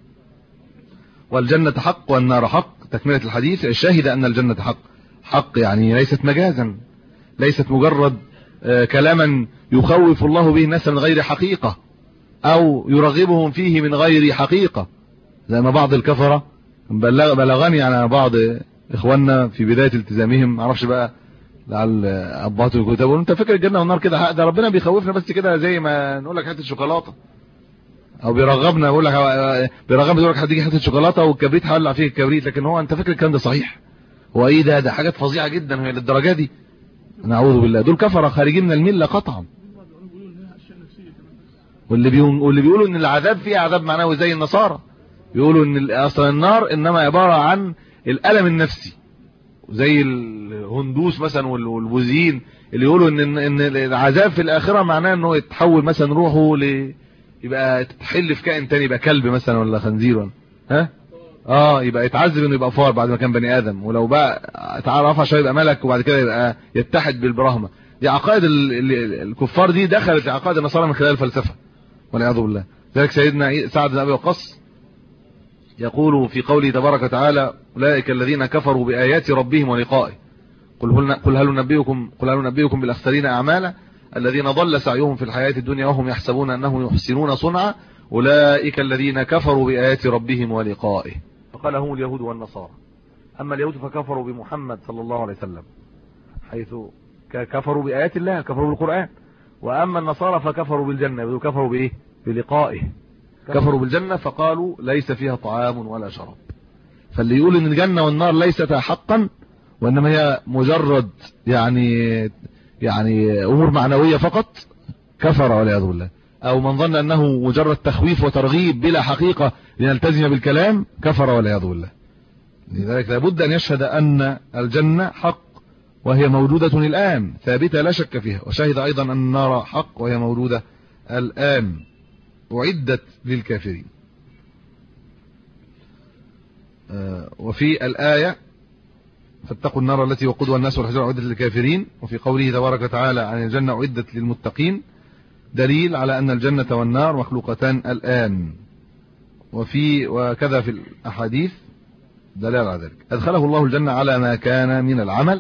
والجنة حق والنار حق، تكملة الحديث. الشاهد أن الجنة حق يعني ليست مجازا، ليست مجرد كلاما يخوف الله به الناس من غير حقيقة أو يرغبهم فيه من غير حقيقة، زي ما بعض الكفرة بلغني على بعض إخواننا في بداية التزامهم، معرفش بقى لعل أباطوا الكتاب، يقولوا أنت فاكر الجنة والنار كده؟ ده ربنا بيخوفنا بس كده، زي ما نقول لك حتة شوكولاتة، أو بيرغبنا يقول لك يقول لك هتيجي حتة شوكولاتة والكبريت هولع فيه الكبريت، لكن هو أنت فاكر الكلام ده صحيح؟ هو إيه ده حاجات فظيعة جدا هي للدرجة دي. نعوذ بالله، دول كفرة خارجين من الملة قطعا. واللي بيقولوا ان العذاب فيه عذاب معنوي زي النصارى، بيقولوا ان اصلا النار انما عبارة عن الألم النفسي، زي الهندوس مثلا والبوذيين اللي يقولوا ان العذاب في الآخرة معناه انه يتحول مثلا روحه يبقى تحل في كائن تاني، يبقى كلب مثلا ولا خنزير، يبقى يتعذب انه يبقى فار بعد ما كان بني ادم، ولو بقى اتعرف عشان يبقى ملك وبعد كده يبقى يتحد بالبراهمة. دي عقائد الكفار، دي دخلت في عقائد النصارى من خلال الفلسفة والعياذ بالله. ذلك سيدنا سعد بن ابي وقاص يقول في قوله تبارك وتعالى اولئك الذين كفروا بآيات ربهم ولقائه قل هل ننبئكم بالاخسرين اعمالا الذين ضل سعيهم في الحياة الدنيا وهم يحسبون انهم يحسنون صنعا أولئك الذين كفروا بآيات ربهم ولقائه. فقال هم اليهود والنصارى. أما اليهود فكفروا بمحمد صلى الله عليه وسلم، حيث كفروا بآيات الله، كفروا بالقرآن. وأما النصارى فكفروا بالجنة، كفروا بإيه؟ بلقائه. كفروا بالجنة فقالوا ليس فيها طعام ولا شراب. فاللي يقول ان الجنة والنار ليستا حقا وإنما هي مجرد يعني أمور معنوية فقط، كفر والعياذ بالله. أو من ظن أنه مجرد تخويف وترغيب بلا حقيقة لنلتزم بالكلام، كفر والعياذ بالله. لذلك لابد أن يشهد أن الجنة حق وهي موجودة الآن ثابتة لا شك فيها، وشهد أيضا أن النار حق وهي موجودة الآن أعدت للكافرين. وفي الآية فاتقوا النار التي وقودها الناس والحجارة أعدت للكافرين، وفي قوله تبارك وتعالى عن الجنة أعدت للمتقين دليل على أن الجنة والنار مخلوقتان الآن. وكذا في الأحاديث دليل على ذلك. أدخله الله الجنة على ما كان من العمل،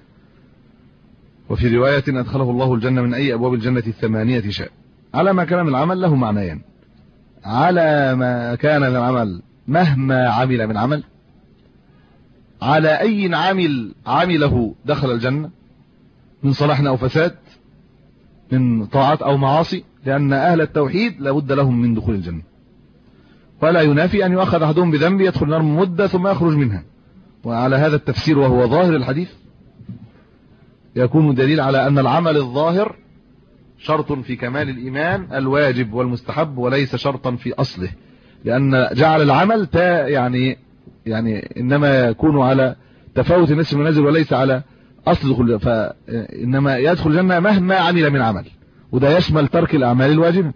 وفي رواية أدخله الله الجنة من أي أبواب الجنة 8 شاء. على ما كان من العمل له معنيان: على ما كان من العمل مهما عمل من عمل، على أي عمله دخل الجنة من صلاح أو فساد، من طاعات أو معاصي، لأن أهل التوحيد لابد لهم من دخول الجنة، ولا ينافي أن يؤخذ أحدهم بذنب يدخل النار مدة ثم يخرج منها. وعلى هذا التفسير وهو ظاهر الحديث يكون دليل على أن العمل الظاهر شرط في كمال الإيمان الواجب والمستحب، وليس شرطا في أصله، لأن جعل العمل يعني إنما يكون على تفاوت نصف المنازل وليس على أصل دخول، فإنما يدخل الجنة مهما عمل من عمل، وده يشمل ترك الأعمال الواجبة.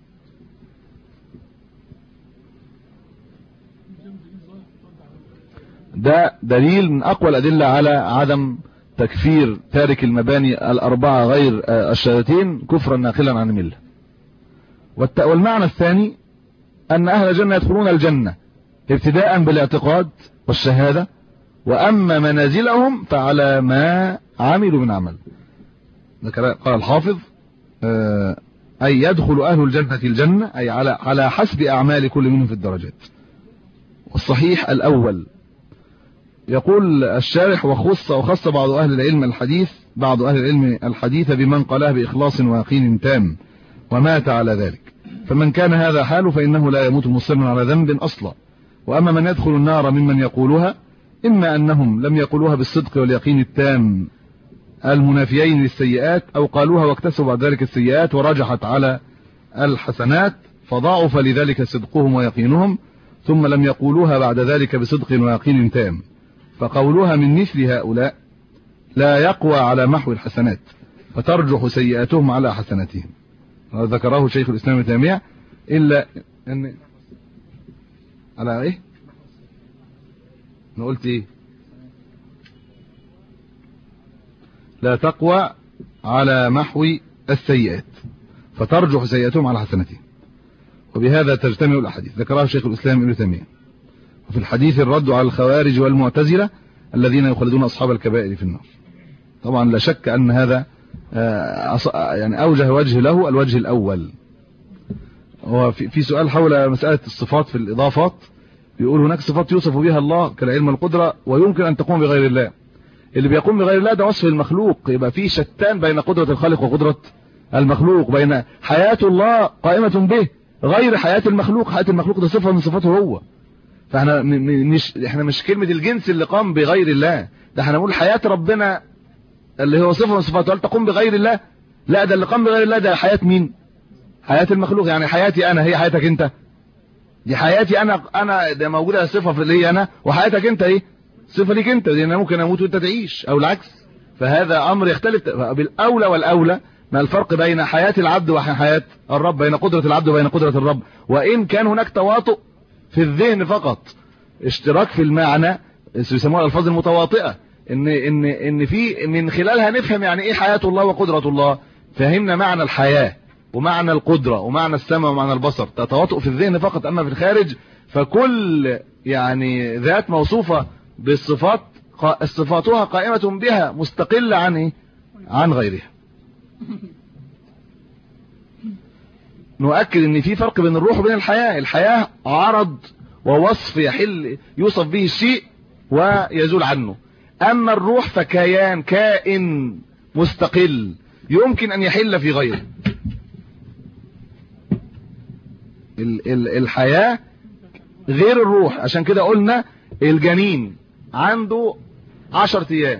ده دليل من أقوى الأدلة على عدم تكفير تارك المباني الأربعة غير الشهادتين كفرا ناقلا عن الملة. والمعنى الثاني أن أهل الجنة يدخلون الجنة ابتداء بالاعتقاد والشهادة، وأما منازلهم فعلى ما عملوا من عمل. قال الحافظ أي يدخل أهل الجنة الجنة أي على حسب أعمال كل منهم في الدرجات. والصحيح الأول. يقول الشارح: وخص بعض أهل العلم الحديث بمن قالها بإخلاص ويقين تام ومات على ذلك، فمن كان هذا حاله فإنه لا يموت مصرا على ذنب أصلا. وأما من يدخل النار ممن يقولها، إما أنهم لم يقولوها بالصدق واليقين التام المنافيين للسيئات، أو قالوها واكتسبوا بعد ذلك السيئات ورجحت على الحسنات فضاعف لذلك صدقهم ويقينهم، ثم لم يقولوها بعد ذلك بصدق ويقين تام، فقولها من مثل هؤلاء لا يقوى على محو الحسنات، فترجح سيئاتهم على حسناتهم. ذكره شيخ الإسلام ابن تيمية. إلا أن على إيه؟ أنا قلت إيه؟ لا تقوى على محو السيئات، فترجح سيئاتهم على حسناتهم، وبهذا تجتمع الأحاديث. ذكرها شيخ الإسلام ابن تيمية. وفي الحديث الرد على الخوارج والمعتزلة الذين يخلدون أصحاب الكبائر في النار. طبعا لا شك أن هذا يعني أوجه وجه له الوجه الأول. وفي سؤال حول مسألة الصفات في الإضافات، بيقول هناك صفات يوصف بها الله كالعلم والقدرة ويمكن أن تقوم بغير الله. اللي بيقوم بغير الله ده وصف المخلوق، يبقى في شتان بين قدرة الخالق وقدرة المخلوق، بين حياة الله قائمة به غير حياة المخلوق. حياة المخلوق ده صفة من صفاته هو، فاحنا مش كلمة الجنس اللي قام بغير الله، ده احنا نقول حياة ربنا اللي هو صفة من صفاته. هل تقوم بغير الله؟ لا، ده اللي قام بغير الله ده حياة مين؟ حياة المخلوق. يعني حياتي انا هي حياتك انت، دي حياتي انا ده موجودة صفة في لي انا، وحياتك انت ايه؟ صفة ليك انت، لان انا ممكن اموت وانت تعيش او العكس. فهذا امر يختلف. بالاولى والاولى ما الفرق بين حياة العبد وحياة الرب، بين قدرة العبد وبين قدرة الرب، وان كان هناك تواطؤ في الذهن فقط، اشتراك في المعنى، يسموها الالفاظ المتواطئة، ان في من خلالها نفهم يعني ايه حياة الله وقدرة الله. فهمنا معنى الحياة ومعنى القدرة ومعنى السمع ومعنى البصر، تواطؤ في الذهن فقط. اما في الخارج فكل يعني ذات موصوفة بالصفات صفاتها قائمة بها مستقلة عن غيرها. نؤكد ان في فرق بين الروح وبين الحياة. الحياة عرض ووصف يوصف به الشيء ويزول عنه، اما الروح فكيان كائن مستقل يمكن ان يحل في غيره. الحياة غير الروح. عشان كده قلنا الجنين عنده 10 ايام،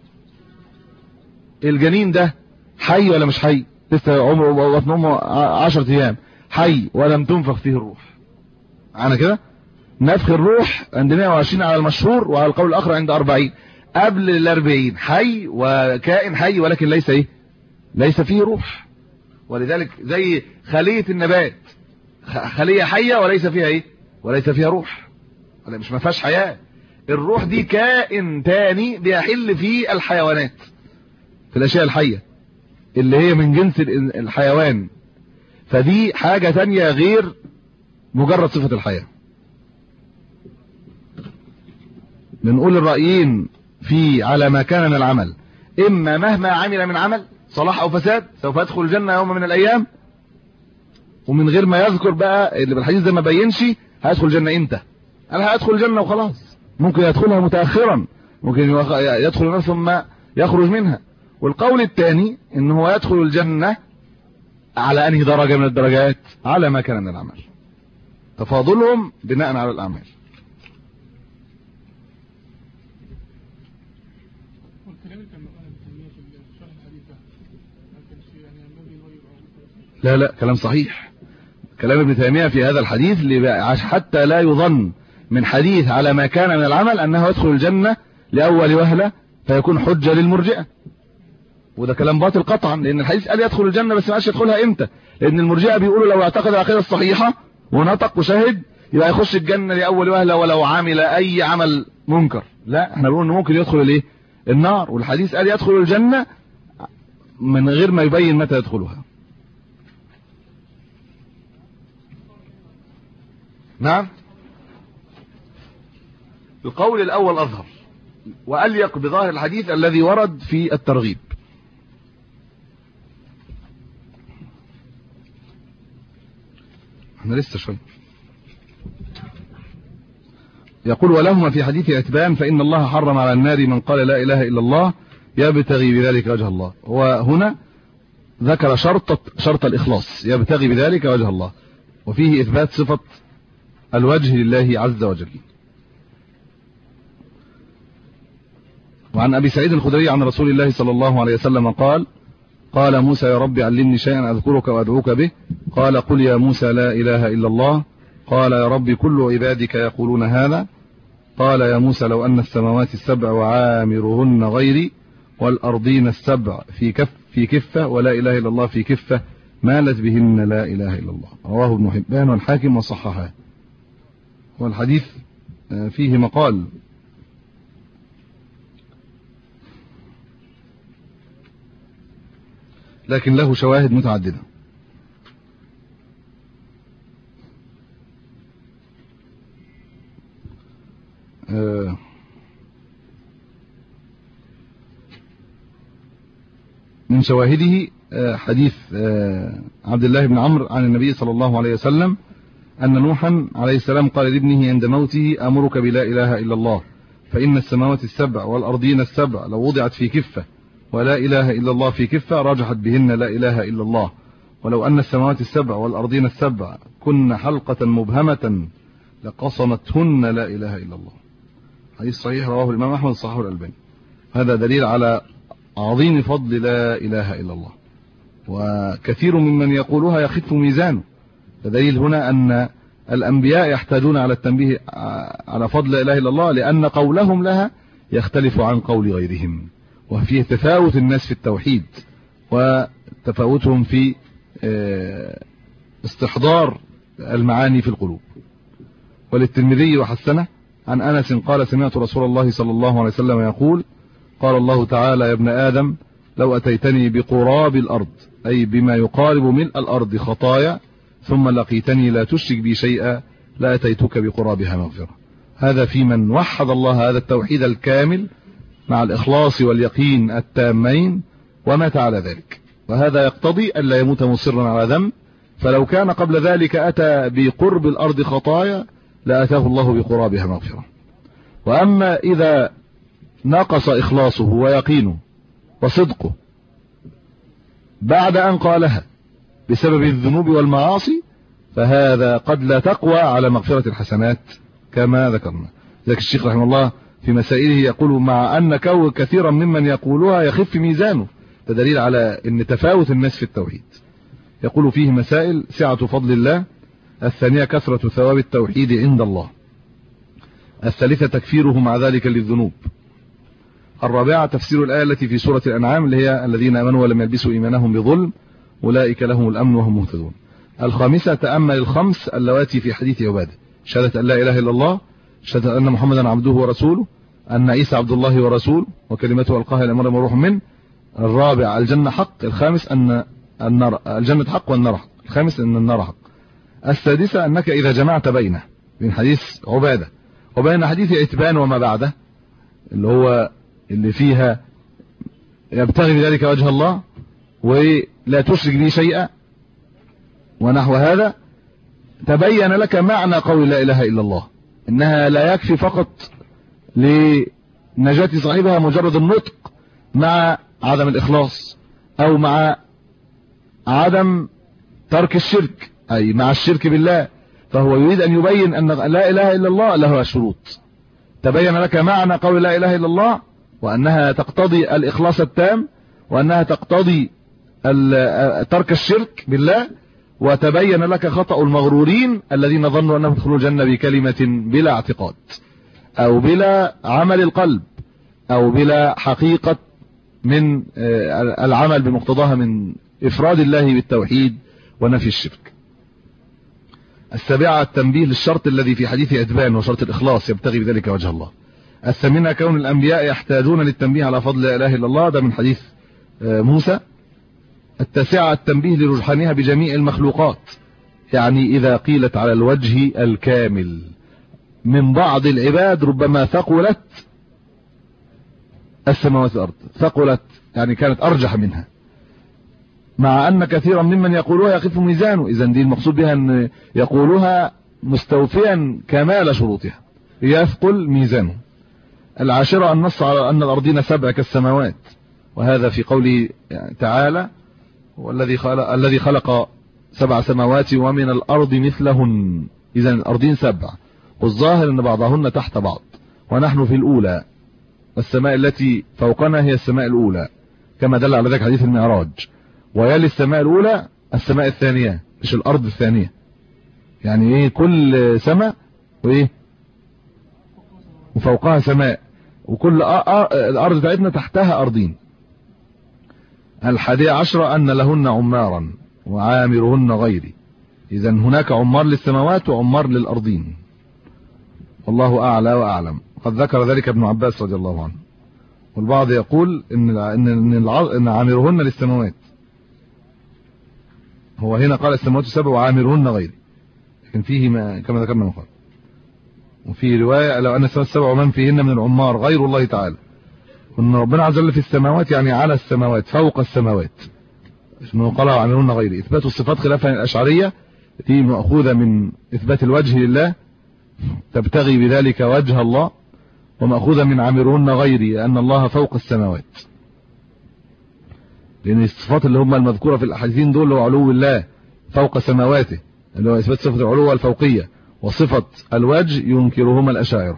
الجنين ده حي ولا مش حي؟ لسه عمره بطن امه 10 ايام، حي ولم تنفخ فيه الروح. معانا كده؟ نفخ الروح عند 120 على المشهور، وعلى القول الاخر عند 40. قبل ال40 حي وكائن حي، ولكن ليس فيه روح. ولذلك زي خلية النبات، خلية حية وليس فيها وليس فيها روح، ولا مش ما فيهاش حياة. الروح دي كائن تاني بيحل في الحيوانات، في الاشياء الحية اللي هي من جنس الحيوان، فدي حاجة تانية غير مجرد صفة الحياة. بنقول الرأيين في على ما كان من العمل، إما مهما عمل من عمل صلاح أو فساد سوف يدخل الجنة يوم من الأيام، ومن غير ما يذكر بقى اللي بالحديث ده ما بينش هيدخل الجنة امتى. قال هيدخل الجنة وخلاص، ممكن يدخلها متأخرا، ممكن يدخل النار ثم يخرج منها. والقول الثاني ان هو يدخل الجنة على انهي درجة من الدرجات؟ على ما كان من العمل، تفاضلهم بناء على الأعمال. لا لا، كلام صحيح، كلام ابن تيمية في هذا الحديث حتى لا يظن من حديث على ما كان من العمل أنه يدخل الجنة لأول وهلة فيكون حجة للمرجئة، وده كلام باطل قطعا، لأن الحديث قال يدخل الجنة بس ما قالش يدخلها إمتى، لأن المرجئة بيقولوا لو اعتقد العقيدة الصحيحة ونطق وشهد يبقى يخش الجنة لأول وهلة ولو عمل أي عمل منكر. لا، احنا بنقول إنه ممكن يدخل الايه؟ النار، والحديث قال يدخل الجنة من غير ما يبين متى يدخلها. نعم، القول الأول أظهر وأليق بظاهر الحديث الذي ورد في الترغيب. احنا لسه شوي. يقول ولهما في حديث عتبان فإن الله حرم على النار من قال لا إله إلا الله يبتغي بذلك وجه الله، وهنا ذكر شرط الإخلاص يبتغي بذلك وجه الله، وفيه إثبات صفة الوجه لله عز وجل. وعن أبي سعيد الخدري عن رسول الله صلى الله عليه وسلم قال موسى يا رب علمني شيئا أذكرك وأدعوك به، قال قل يا موسى لا إله إلا الله، قال يا رب كل عبادك يقولون هذا، قال يا موسى لو أن السماوات السبع وعامرهن غيري والأرضين السبع في كفة ولا إله إلا الله في كفة مالت بهن لا إله إلا الله. رواه ابن حبان والحاكم وصححه. والحديث فيه مقال، لكن له شواهد متعددة. من شواهده حديث عبد الله بن عمرو عن النبي صلى الله عليه وسلم أن نوحا عليه السلام قال لابنه عند موته أمرك بلا إله إلا الله، فإن السماوات السبع والأرضين السبع لو وضعت في كفة ولا إله إلا الله في كفة رجحت بهن لا إله إلا الله، ولو أن السماوات السبع والأرضين السبع كن حلقة مبهمة لقصمتهن لا إله إلا الله. حديث صحيح رواه الإمام أحمد صححه الألباني. هذا دليل على عظيم فضل لا إله إلا الله، وكثير ممن يقولها يخف ميزانه. فدليل هنا أن الأنبياء يحتاجون على التنبيه على فضل لا إله إلا الله، لأن قولهم لها يختلف عن قول غيرهم، وفيه تفاوت الناس في التوحيد وتفاوتهم في استحضار المعاني في القلوب. وللترمذي وحسنه عن أنس قال سمعت رسول الله صلى الله عليه وسلم يقول قال الله تعالى يا ابن آدم لو أتيتني بقراب الأرض، أي بما يقارب ملء الأرض خطايا، ثم لقيتني لا تشرك بي شيئا لأتيتك بقرابها مغفرة. هذا في من وحد الله هذا التوحيد الكامل مع الإخلاص واليقين التامين ومات على ذلك، وهذا يقتضي ألا يموت مصرا على ذنب، فلو كان قبل ذلك أتى بقرب الأرض خطايا لأتاه الله بقرابها مغفرة. وأما إذا نقص إخلاصه ويقينه وصدقه بعد أن قالها بسبب الذنوب والمعاصي فهذا قد لا تقوى على مغفرة الحسنات كما ذكرنا. ذلك الشيخ رحمه الله في مسائله يقول مع أن كثيرا ممن يقولها يخف ميزانه، فدليل على أن تفاوت الناس في التوحيد. يقول فيه مسائل: سعة فضل الله، الثانية كثرة ثواب التوحيد عند الله، الثالثة تكفيره مع ذلك للذنوب، الرابعة تفسير الآية التي في سورة الأنعام اللي هي الذين آمنوا ولم يلبسوا إيمانهم بظلم أولئك لهم الأمن وهم مهتدون، الخامسة تأمل الخمس اللواتي في حديث عبادة: شهادة أن لا إله إلا الله، شهادة أن محمدا عبده ورسوله، أن عيسى عبد الله ورسوله وكلمته ألقاها إلى مريم وروح منه، الرابع الجنة حق، الخامس أن النار الجنة حق والنار حق، الخامس أن النار حق، السادسة أنك إذا جمعت بين حديث عبادة وبين حديث عتبان وما بعده اللي فيها يبتغي بذلك وجه الله ولا تشرك به شيئا ونحو هذا، تبين لك معنى قول لا إله إلا الله، إنها لا يكفي فقط لنجاة صاحبها مجرد النطق مع عدم الإخلاص أو مع عدم ترك الشرك، أي مع الشرك بالله، فهو يريد أن يبين أن لا إله إلا الله لها شروط. تبين لك معنى قول لا إله إلا الله، وأنها تقتضي الإخلاص التام، وأنها تقتضي ترك الشرك بالله، وتبين لك خطأ المغرورين الذين ظنوا أنهم يدخلون الجنة بكلمة بلا اعتقاد أو بلا عمل القلب أو بلا حقيقة من العمل بمقتضاها من إفراد الله بالتوحيد ونفي الشرك. السابعة التنبيه للشرط الذي في حديث عتبان وشرط الإخلاص يبتغي بذلك وجه الله. الثامنة كون الأنبياء يحتاجون للتنبيه على فضل لا إله إلا الله، ده من حديث موسى. التاسعة التنبيه لرجحانها بجميع المخلوقات، يعني إذا قيلت على الوجه الكامل من بعض العباد ربما ثقلت السماوات والأرض، ثقلت يعني كانت أرجح منها، مع أن كثيرا ممن يقولوها يخف ميزانه. إذن دي المقصود بها أن يقولوها مستوفيا كمال شروطها، يثقل ميزانه. العاشرة النص على أن الأرضين 7 كالسماوات، وهذا في قوله تعالى الذي خلق 7 سماوات ومن الأرض مثلهن. إذن الأرضين 7، والظاهر أن بعضهن تحت بعض، ونحن في الأولى، والسماء التي فوقنا هي السماء الأولى كما دل على ذلك حديث المعراج، ويلي السماء الأولى السماء الثانية، مش الأرض الثانية. يعني إيه؟ كل سماء وإيه وفوقها سماء، وكل الأرض بتاعتنا تحتها أرضين. 11 أن لهن عمارا وعامرهن غيري. إذن هناك عمار للسماوات وعمار للأرضين، والله أعلى وأعلم. قد ذكر ذلك ابن عباس رضي الله عنه. والبعض يقول إن عامرهن للسماوات، هو هنا قال السماوات 7 وعامرهن غيري، لكن فيه ما كما ذكرنا مقال. وفي رواية لو أن السماوات 7 ومن فيهن من العمار غير الله تعالى، وأن ربنا عز وجل في السماوات يعني على السماوات فوق السماوات، اسمه قال وعامرهن غيري. إثبات الصفات خلافا الأشعرية دي مأخوذة من إثبات الوجه لله، تبتغي بذلك وجه الله، ومأخوذة من عامرهن غيري أن الله فوق السماوات، لأن الصفات اللي هم المذكورة في الأحاديثين دول هو علو الله فوق سماواته، اللي هو إثبات صفة العلو والفوقية، وصفة الوجه ينكرهما الأشاعرة.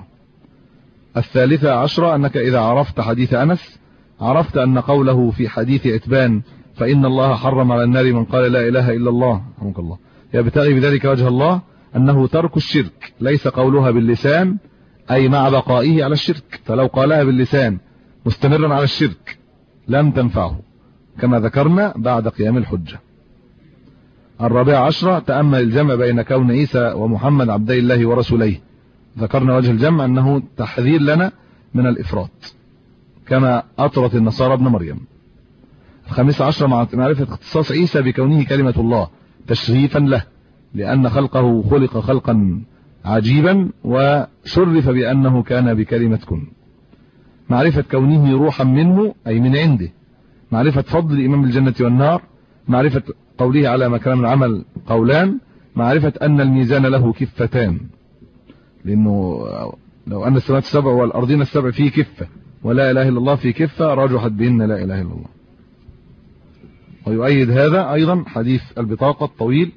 13 أنك إذا عرفت حديث أنس عرفت أن قوله في حديث عتبان فإن الله حرم على النار من قال لا إله إلا الله رحمك الله يبتغي بذلك وجه الله، أنه ترك الشرك، ليس قولها باللسان أي مع بقائه على الشرك، فلو قالها باللسان مستمرا على الشرك لم تنفعه كما ذكرنا بعد قيام الحجة. 14 تأمل الجمع بين كون عيسى ومحمد عبدي الله ورسوليه، ذكرنا وجه الجمع أنه تحذير لنا من الإفراط كما أطرت النصارى ابن مريم. 15 معرفة اختصاص عيسى بكونه كلمة الله تشريفا له، لأن خلقه خلق خلقا عجيبا وشرف بأنه كان بكلمة كن. معرفة كونه روحا منه أي من عنده، معرفة فضل إمام الجنة والنار، معرفة قوله على مكان العمل قولان، معرفة أن الميزان له كفتان، لأنه لو أن السماوات 7 والأرضين 7 فيه كفة ولا إله إلا الله في كفة رجحت بهن لا إله إلا الله. ويؤيد هذا أيضا حديث البطاقة الطويل،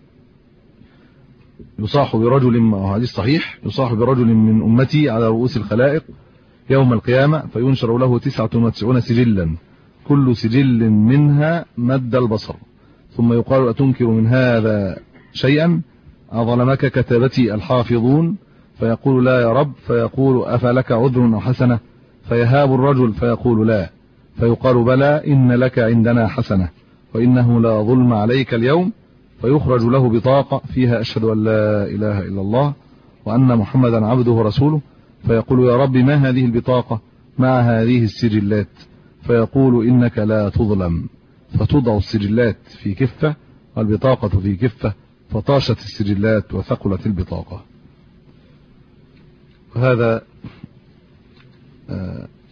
يصاح برجل، حديث صحيح، يصاح برجل من أمتي على رؤوس الخلائق يوم القيامة فينشر له 99 سجلا كل سجل منها مد البصر، ثم يقال أتنكر من هذا شيئا؟ أظلمك كتبتي الحافظون؟ فيقول لا يا رب، فيقول أفلك عذر أو حسنة؟ فيهاب الرجل فيقول لا، فيقال بلى إن لك عندنا حسنة وإنه لا ظلم عليك اليوم، فيخرج له بطاقة فيها أشهد أن لا إله إلا الله وأن محمدا عبده ورسوله، فيقول يا رب ما هذه البطاقة مع هذه السجلات؟ فيقول إنك لا تظلم، فتوضع السجلات في كفة والبطاقة في كفة، فطاشت السجلات وثقلت البطاقة. وهذا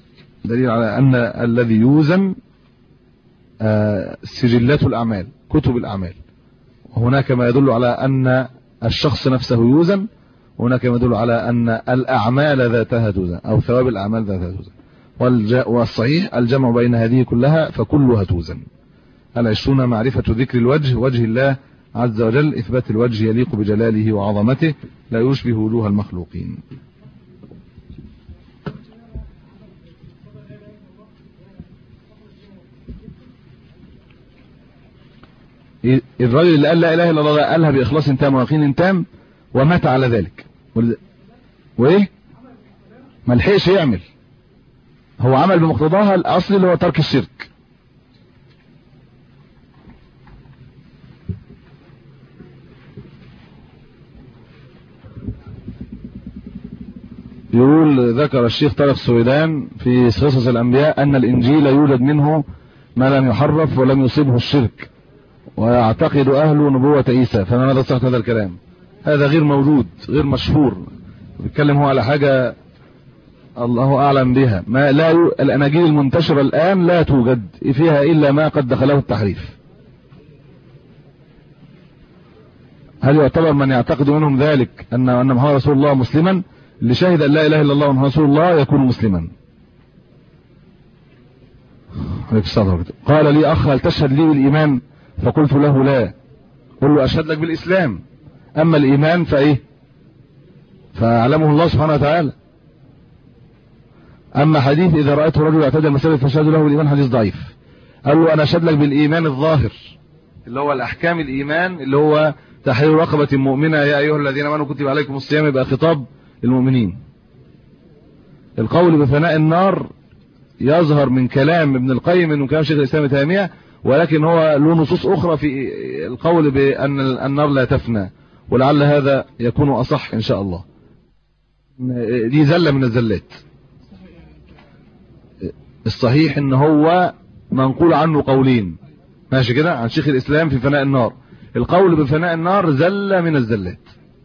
دليل على أن الذي يوزن سجلات الأعمال، كتب الأعمال. وهناك ما يدل على أن الشخص نفسه يوزن، وهناك ما يدل على أن الأعمال ذاتها توزن أو ثواب الأعمال ذاتها توزن. والصحيح الجمع بين هذه كلها فكلها توزن. 20 معرفة ذكر الوجه، وجه الله عز وجل، إثبات الوجه يليق بجلاله وعظمته لا يشبه وجوه المخلوقين. الرجل اللي قال لا إله إلا الله قالها بإخلاص تام ويقين تام ومات على ذلك، وإيه ما لحقش يعمل، هو عمل بمقتضاها الأصل اللي هو ترك الشرك. يقول ذكر الشيخ طارق السويدان في قصص الأنبياء أن الإنجيل يوجد منه ما لم يحرف ولم يصيبه الشرك، ويعتقد أهل نبوة عيسى، فماذا صحة هذا الكلام؟ هذا غير موجود، غير مشهور. بيتكلم هو على حاجة الله أعلم بها. ما لا الأناجيل المنتشرة الآن لا توجد فيها إلا ما قد دخله التحريف. هل يعتبر من يعتقد منهم ذلك أن محمد رسول الله مسلما؟ اللي شهد أن لا إله إلا الله ومحمد رسول الله يكون مسلما. قال لي أخ هل تشهد لي بالإيمان؟ فقلت له لا. قل له أشهد لك بالإسلام، أما الإيمان فإيه؟ فأعلمه الله سبحانه وتعالى. أما حديث إذا رأيته رجل يعتدى المساجد فاشهد له بالإيمان حديث ضعيف. قال له أنا أشهد لك بالإيمان الظاهر اللي هو الأحكام الإيمان، اللي هو تحرير رقبة مؤمنة يا أيها الذين آمنوا كتب عليكم الصيام، يبقى خطاب المؤمنين. القول بفناء النار يظهر من كلام ابن القيم انه كلام شيخ الاسلام تيمية، ولكن هو له نصوص اخرى في القول بان النار لا تفنى، ولعل هذا يكون اصح ان شاء الله. دي زلة من الزلات. الصحيح ان هو منقول عنه قولين ماشي كده عن شيخ الاسلام في فناء النار. القول بفناء النار زلة من الزلات.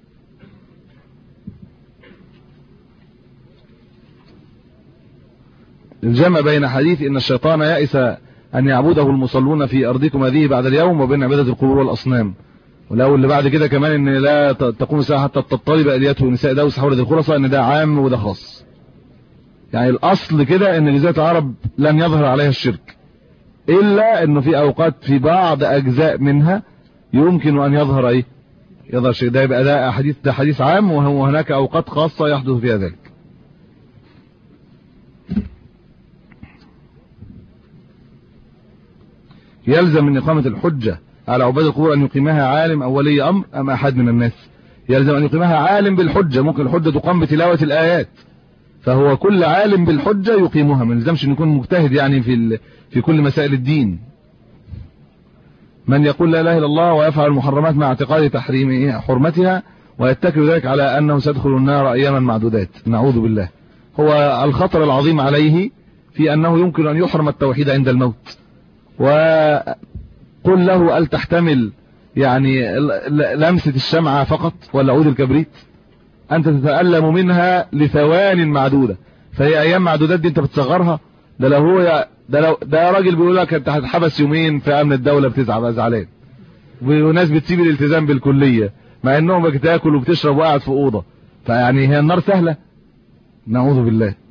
الجمع بين حديث إن الشيطان يأس أن يعبده المصلون في أرضكم هذه بعد اليوم وبين عبادة القبور والأصنام، ولو اللي بعد كده كمان إن لا تقوم الساعة حتى تطلب أليته نساء دوس حول ذي الخلصة، إن ده عام وده خاص. يعني الأصل كده إن جزيرة العرب لن يظهر عليها الشرك، إلا إنه في أوقات في بعض أجزاء منها يمكن أن يظهر إيه؟ يظهر شيء. ده يبقى ده حديث عام، وهناك أوقات خاصة يحدث فيها ذلك. يلزم من إقامة الحجة على عباد القبور أن يقيمها عالم أو ولي أمر أم أحد من الناس؟ يلزم أن يقيمها عالم بالحجة. ممكن الحجة تقام بتلاوة الآيات، فهو كل عالم بالحجة يقيمها، ما يلزمش أن يكون مجتهد يعني في كل مسائل الدين. من يقول لا إله إلا الله ويفعل المحرمات مع اعتقاد تحريم حرمتها ويتكل ذلك على أنه سيدخل النار أياما معدودات، نعوذ بالله. هو الخطر العظيم عليه في أنه يمكن أن يحرم التوحيد عند الموت. وقل له هل تحتمل يعني لمسة الشمعة فقط ولا عود الكبريت؟ أنت تتألم منها لثوان معدودة، فهي أيام معدودات دي أنت بتصغرها. ده لو هو ده راجل بيقول لك أنت هتحبس يومين في أمن الدولة بتزعل زعلان، وناس بتسيب الالتزام بالكلية مع أنهم بتاكل وبتشرب وقاعد في أوضة. فيعني هي النار سهلة؟ نعوذ بالله.